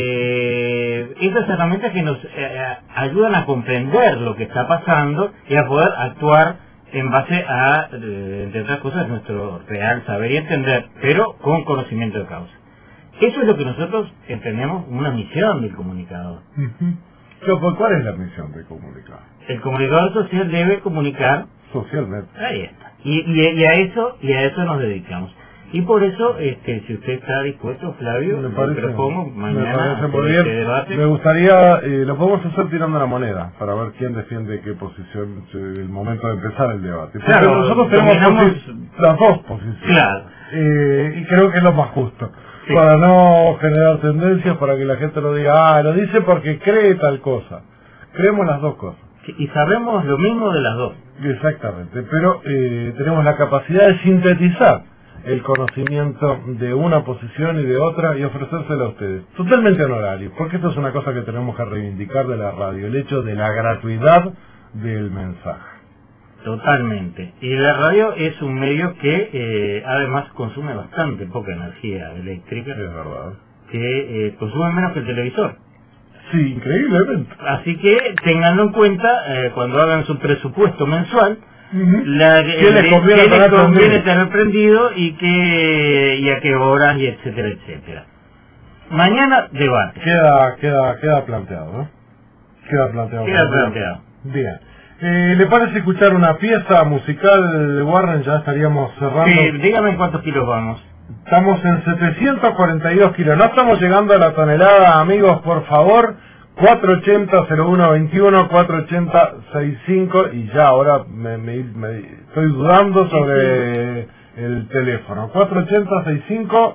eh, esas herramientas que nos eh, ayudan a comprender lo que está pasando y a poder actuar en base a, eh, entre otras cosas, nuestro real saber y entender, pero con conocimiento de causa. Eso es lo que nosotros entendemos como una misión del comunicador. Uh-huh. Pero, pues, ¿cuál es la misión de comunicar? El comunicador social debe comunicar. Socialmente. Ahí está. Y, y, y a eso y a eso nos dedicamos. Y por eso, este, si usted está dispuesto, Flavio, Me le parece, propongo me mañana parece hacer muy este bien. debate. Me gustaría, eh, lo podemos hacer tirando la moneda, para ver quién defiende qué posición eh, el momento de empezar el debate. Porque Claro, nosotros tenemos dominamos- posi- las dos posiciones. Claro. Eh, y creo que es lo más justo. Sí. Para no generar tendencias, para que la gente lo diga, ah, lo dice porque cree tal cosa. Creemos las dos cosas. Y sabemos lo mismo de las dos. Exactamente, pero eh, tenemos la capacidad de sintetizar el conocimiento de una posición y de otra y ofrecérselo a ustedes. Totalmente honorario, porque esto es una cosa que tenemos que reivindicar de la radio, el hecho de la gratuidad del mensaje. Totalmente. Y la radio es un medio que eh, además consume bastante poca energía eléctrica. Es verdad. Que eh, consume menos que el televisor. Sí, increíblemente. Así que tenganlo en cuenta eh, cuando hagan su presupuesto mensual. Uh-huh. La, ¿Qué el- les conviene qué les tener conviene prendido? tener prendido y qué y a qué horas y etcétera, etcétera. Mañana debate. Queda, queda, queda planteado, ¿no? Queda planteado. Queda planteado. Bien. Eh, ¿Le parece escuchar una pieza musical de Warren? Ya estaríamos cerrando. Sí, dígame en cuántos kilos vamos. Estamos en setecientos cuarenta y dos kilos. No estamos llegando a la tonelada, amigos, por favor. cuatrocientos ochenta, cero uno veintiuno, cuatrocientos ochenta, sesenta y cinco. Y ya ahora me, me- me- estoy dudando sobre el teléfono. cuatrocientos ochenta, sesenta y cinco,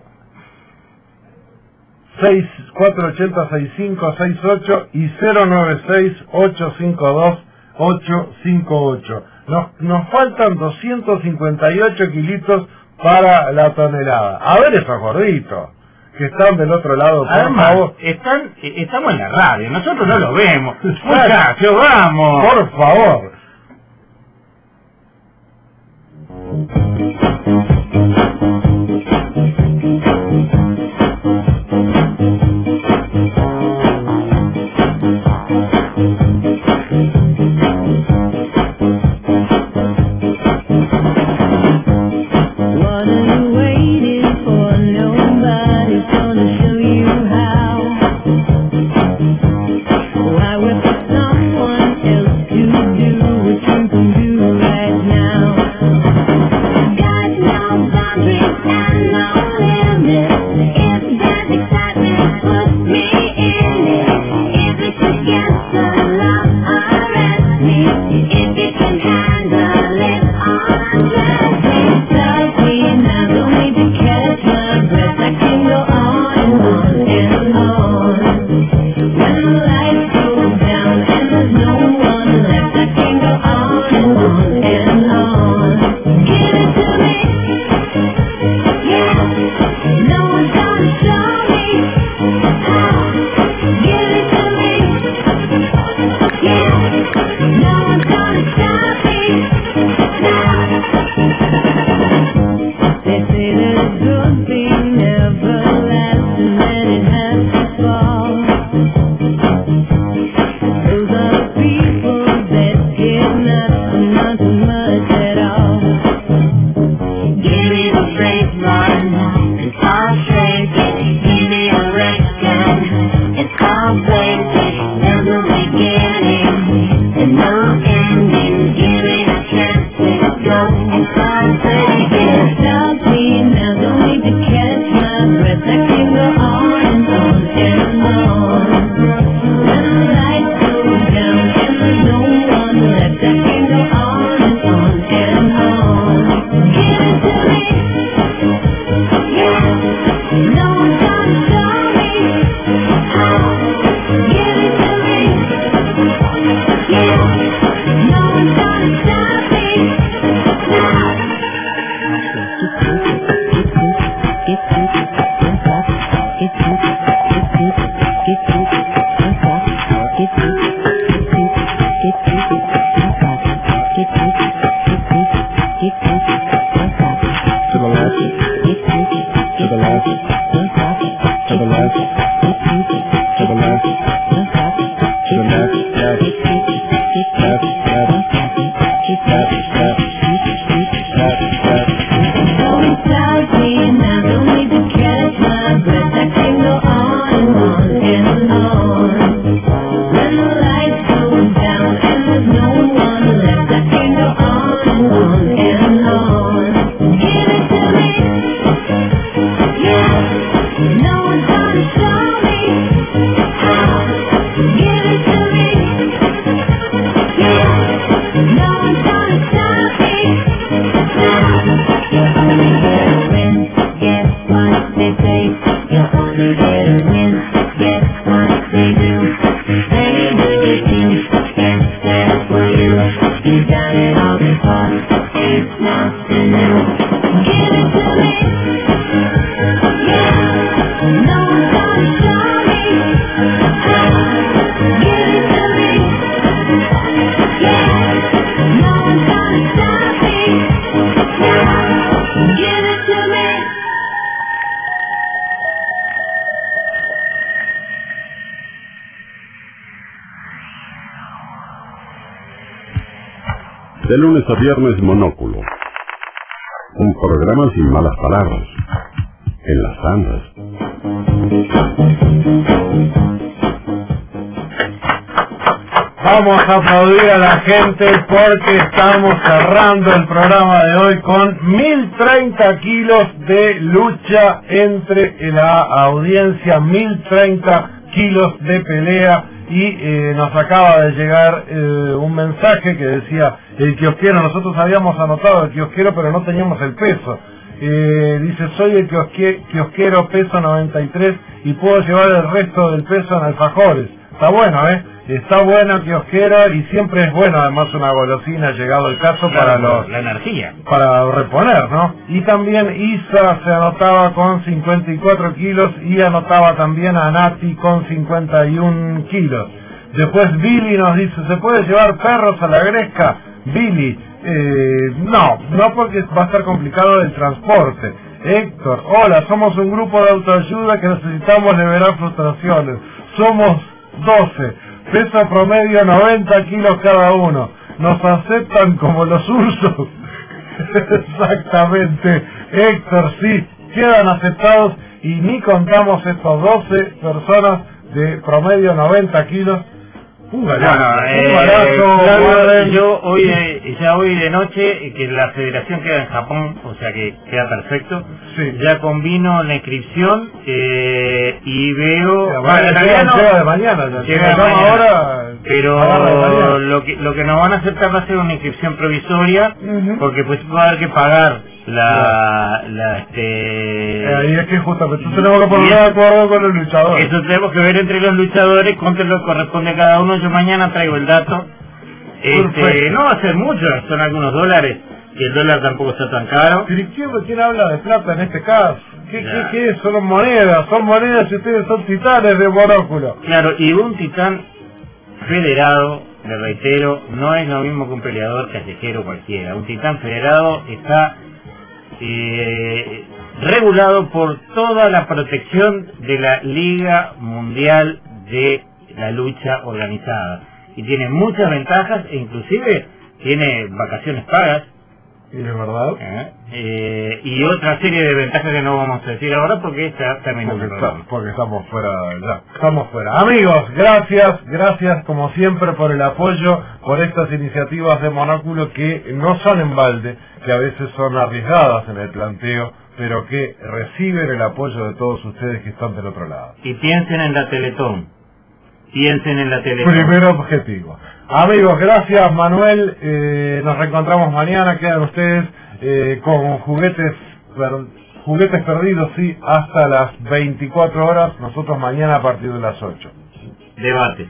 seis, cuatrocientos ochenta, sesenta y cinco, sesenta y ocho y cero nueve seis, ocho cinco dos, ocho cinco ocho. Nos, nos faltan doscientos cincuenta y ocho kilitos para la tonelada. A ver esos gorditos que están del otro lado, por Además, favor. están, eh, estamos en la radio, nosotros no lo vemos. Muchachos, vamos. Por favor. What are you waiting for? Nobody's gonna show you how. Why wait for someone else to do what you can do right now? Got no boundaries and no limits. If there's excitement, put me in it. If it's against the law, arrest me. If you can handle it, undress me. Love me now, don't need to catch my breath. I can go on and on and on. When the lights go down and there's no one left, I can go on and on and on. Give it to me, yeah. want too much at all. Give me the baseline, it's all straight. Give me a rectum, it's all straight. There's no beginning and no ending. Give me a chance to go and start saying, stop me now, don't need to catch my breath. I can go on and on and on. When the lights go down and there's no one left, I can go on and on and on. Give it to me, yeah. No one's gonna stop me. Oh, give it to me, yeah. No one's gonna stop me. To the left, to the left, to the left, to the left, to the left, left, left, left, left, left, left. Don't stop me now, don't need to catch my breath. I can go on and on and on. When the lights go down and there's no one left, I can go on and on and on. Give it to me, yeah. No one's gonna stop me. Oh, give it to me, yeah. No one's gonna stop me. You're only gonna win, guess what they say. You're only gonna win, guess what they do. They do it too, and that's for you. You got it all before, it's nothing new. Give it to me, yeah. No one's gonna stop me. Oh, give it to me, yeah. No one's gonna stop me. Give it to me. De lunes a viernes, Monóculo. Un programa sin malas palabras. En las andas. Vamos a aplaudir a la gente porque estamos cerrando el programa de hoy con mil treinta kilos de lucha entre la audiencia, mil treinta kilos de pelea. Y eh, nos acaba de llegar eh, un mensaje que decía el kiosquero. Nosotros habíamos anotado el kiosquero pero no teníamos el peso. Eh, dice, soy el kiosque, kiosquero, peso noventa y tres y puedo llevar el resto del peso en alfajores. Está bueno, ¿eh? Está bueno kiosquero y siempre es bueno además una golosina, llegado el caso, Claro, para los la energía. para reponer, ¿no? Y también Isa se anotaba con cincuenta y cuatro kilos y anotaba también a Nati con cincuenta y uno kilos. Después Billy nos dice, ¿se puede llevar perros a la Gresca? Billy, eh, no, no porque va a estar complicado el transporte. Héctor, hola, somos un grupo de autoayuda que necesitamos liberar frustraciones. Somos doce, peso promedio noventa kilos cada uno. Nos aceptan como los ursos. Exactamente, Héctor, sí, quedan aceptados y ni contamos estos doce personas de promedio noventa kilos. Un galazo, Bueno, eh, un galazo, claro, Warren. yo hoy de- ya hoy de noche, que la federación queda en Japón, o sea que queda perfecto, Sí. ya combino la inscripción eh, y veo... Ya, bueno, en llega- realidad no, llega de mañana, ya. llega de Llegamos mañana. ahora, agarra de pero mañana. lo que lo que nos van a aceptar va a ser una inscripción provisoria, Ujú. porque pues va a haber que pagar la... la este, Eh, ahí es que justamente tenemos que poner y de eso- acuerdo con los luchadores. Eso tenemos que ver entre los luchadores cuánto le corresponde a cada uno. Yo mañana traigo el dato. Este, Perfecto. no va a ser mucho, son algunos dólares, y el dólar tampoco está tan caro. Pero ¿quién, quién habla de plata en este caso? ¿Qué, Ya. qué, qué es? Son monedas, son monedas y ustedes son titanes de monóculo. Claro, y un titán federado, le reitero, no es lo mismo que un peleador callejero cualquiera. Un titán federado está eh, regulado por toda la protección de la Liga Mundial de la Lucha Organizada. Y tiene muchas ventajas, e inclusive tiene vacaciones pagas. ¿Y es verdad? ¿Eh? Eh, y otra serie de ventajas que no vamos a decir ahora porque está terminando Porque, el está- programa. porque estamos fuera ya. Estamos fuera. Amigos, gracias, gracias como siempre por el apoyo, por estas iniciativas de Monóculo que no son en balde, que a veces son arriesgadas en el planteo, pero que reciben el apoyo de todos ustedes que están del otro lado. Y piensen en la Teletón. Piensen en la Teletón. Primer objetivo. Amigos, gracias Manuel, eh, nos reencontramos mañana, quedan ustedes eh, con juguetes per- juguetes perdidos, sí, hasta las veinticuatro horas, nosotros mañana a partir de las ocho. Debate.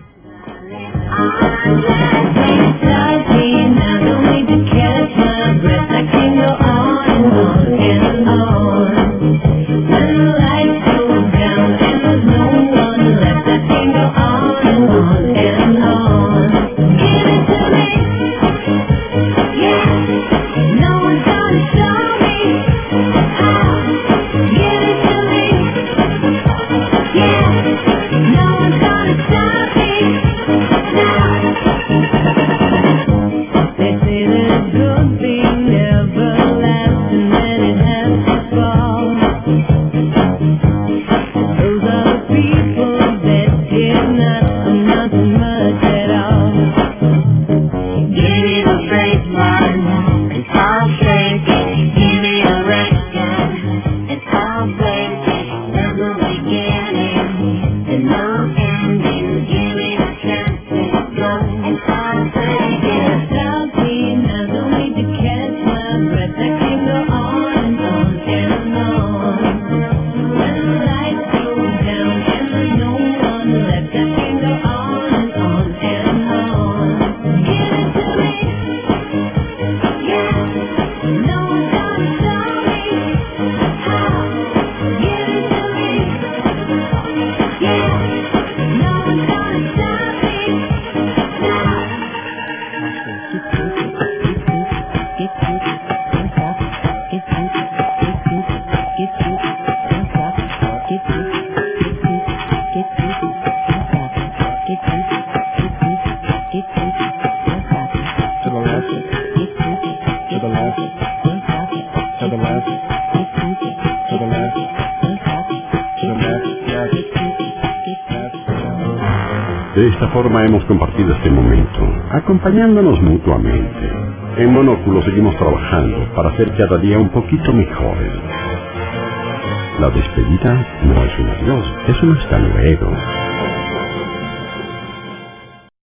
De esta forma hemos compartido este momento, acompañándonos mutuamente. En Monóculo seguimos trabajando para ser cada día un poquito mejores. La despedida no es un adiós, es un hasta luego.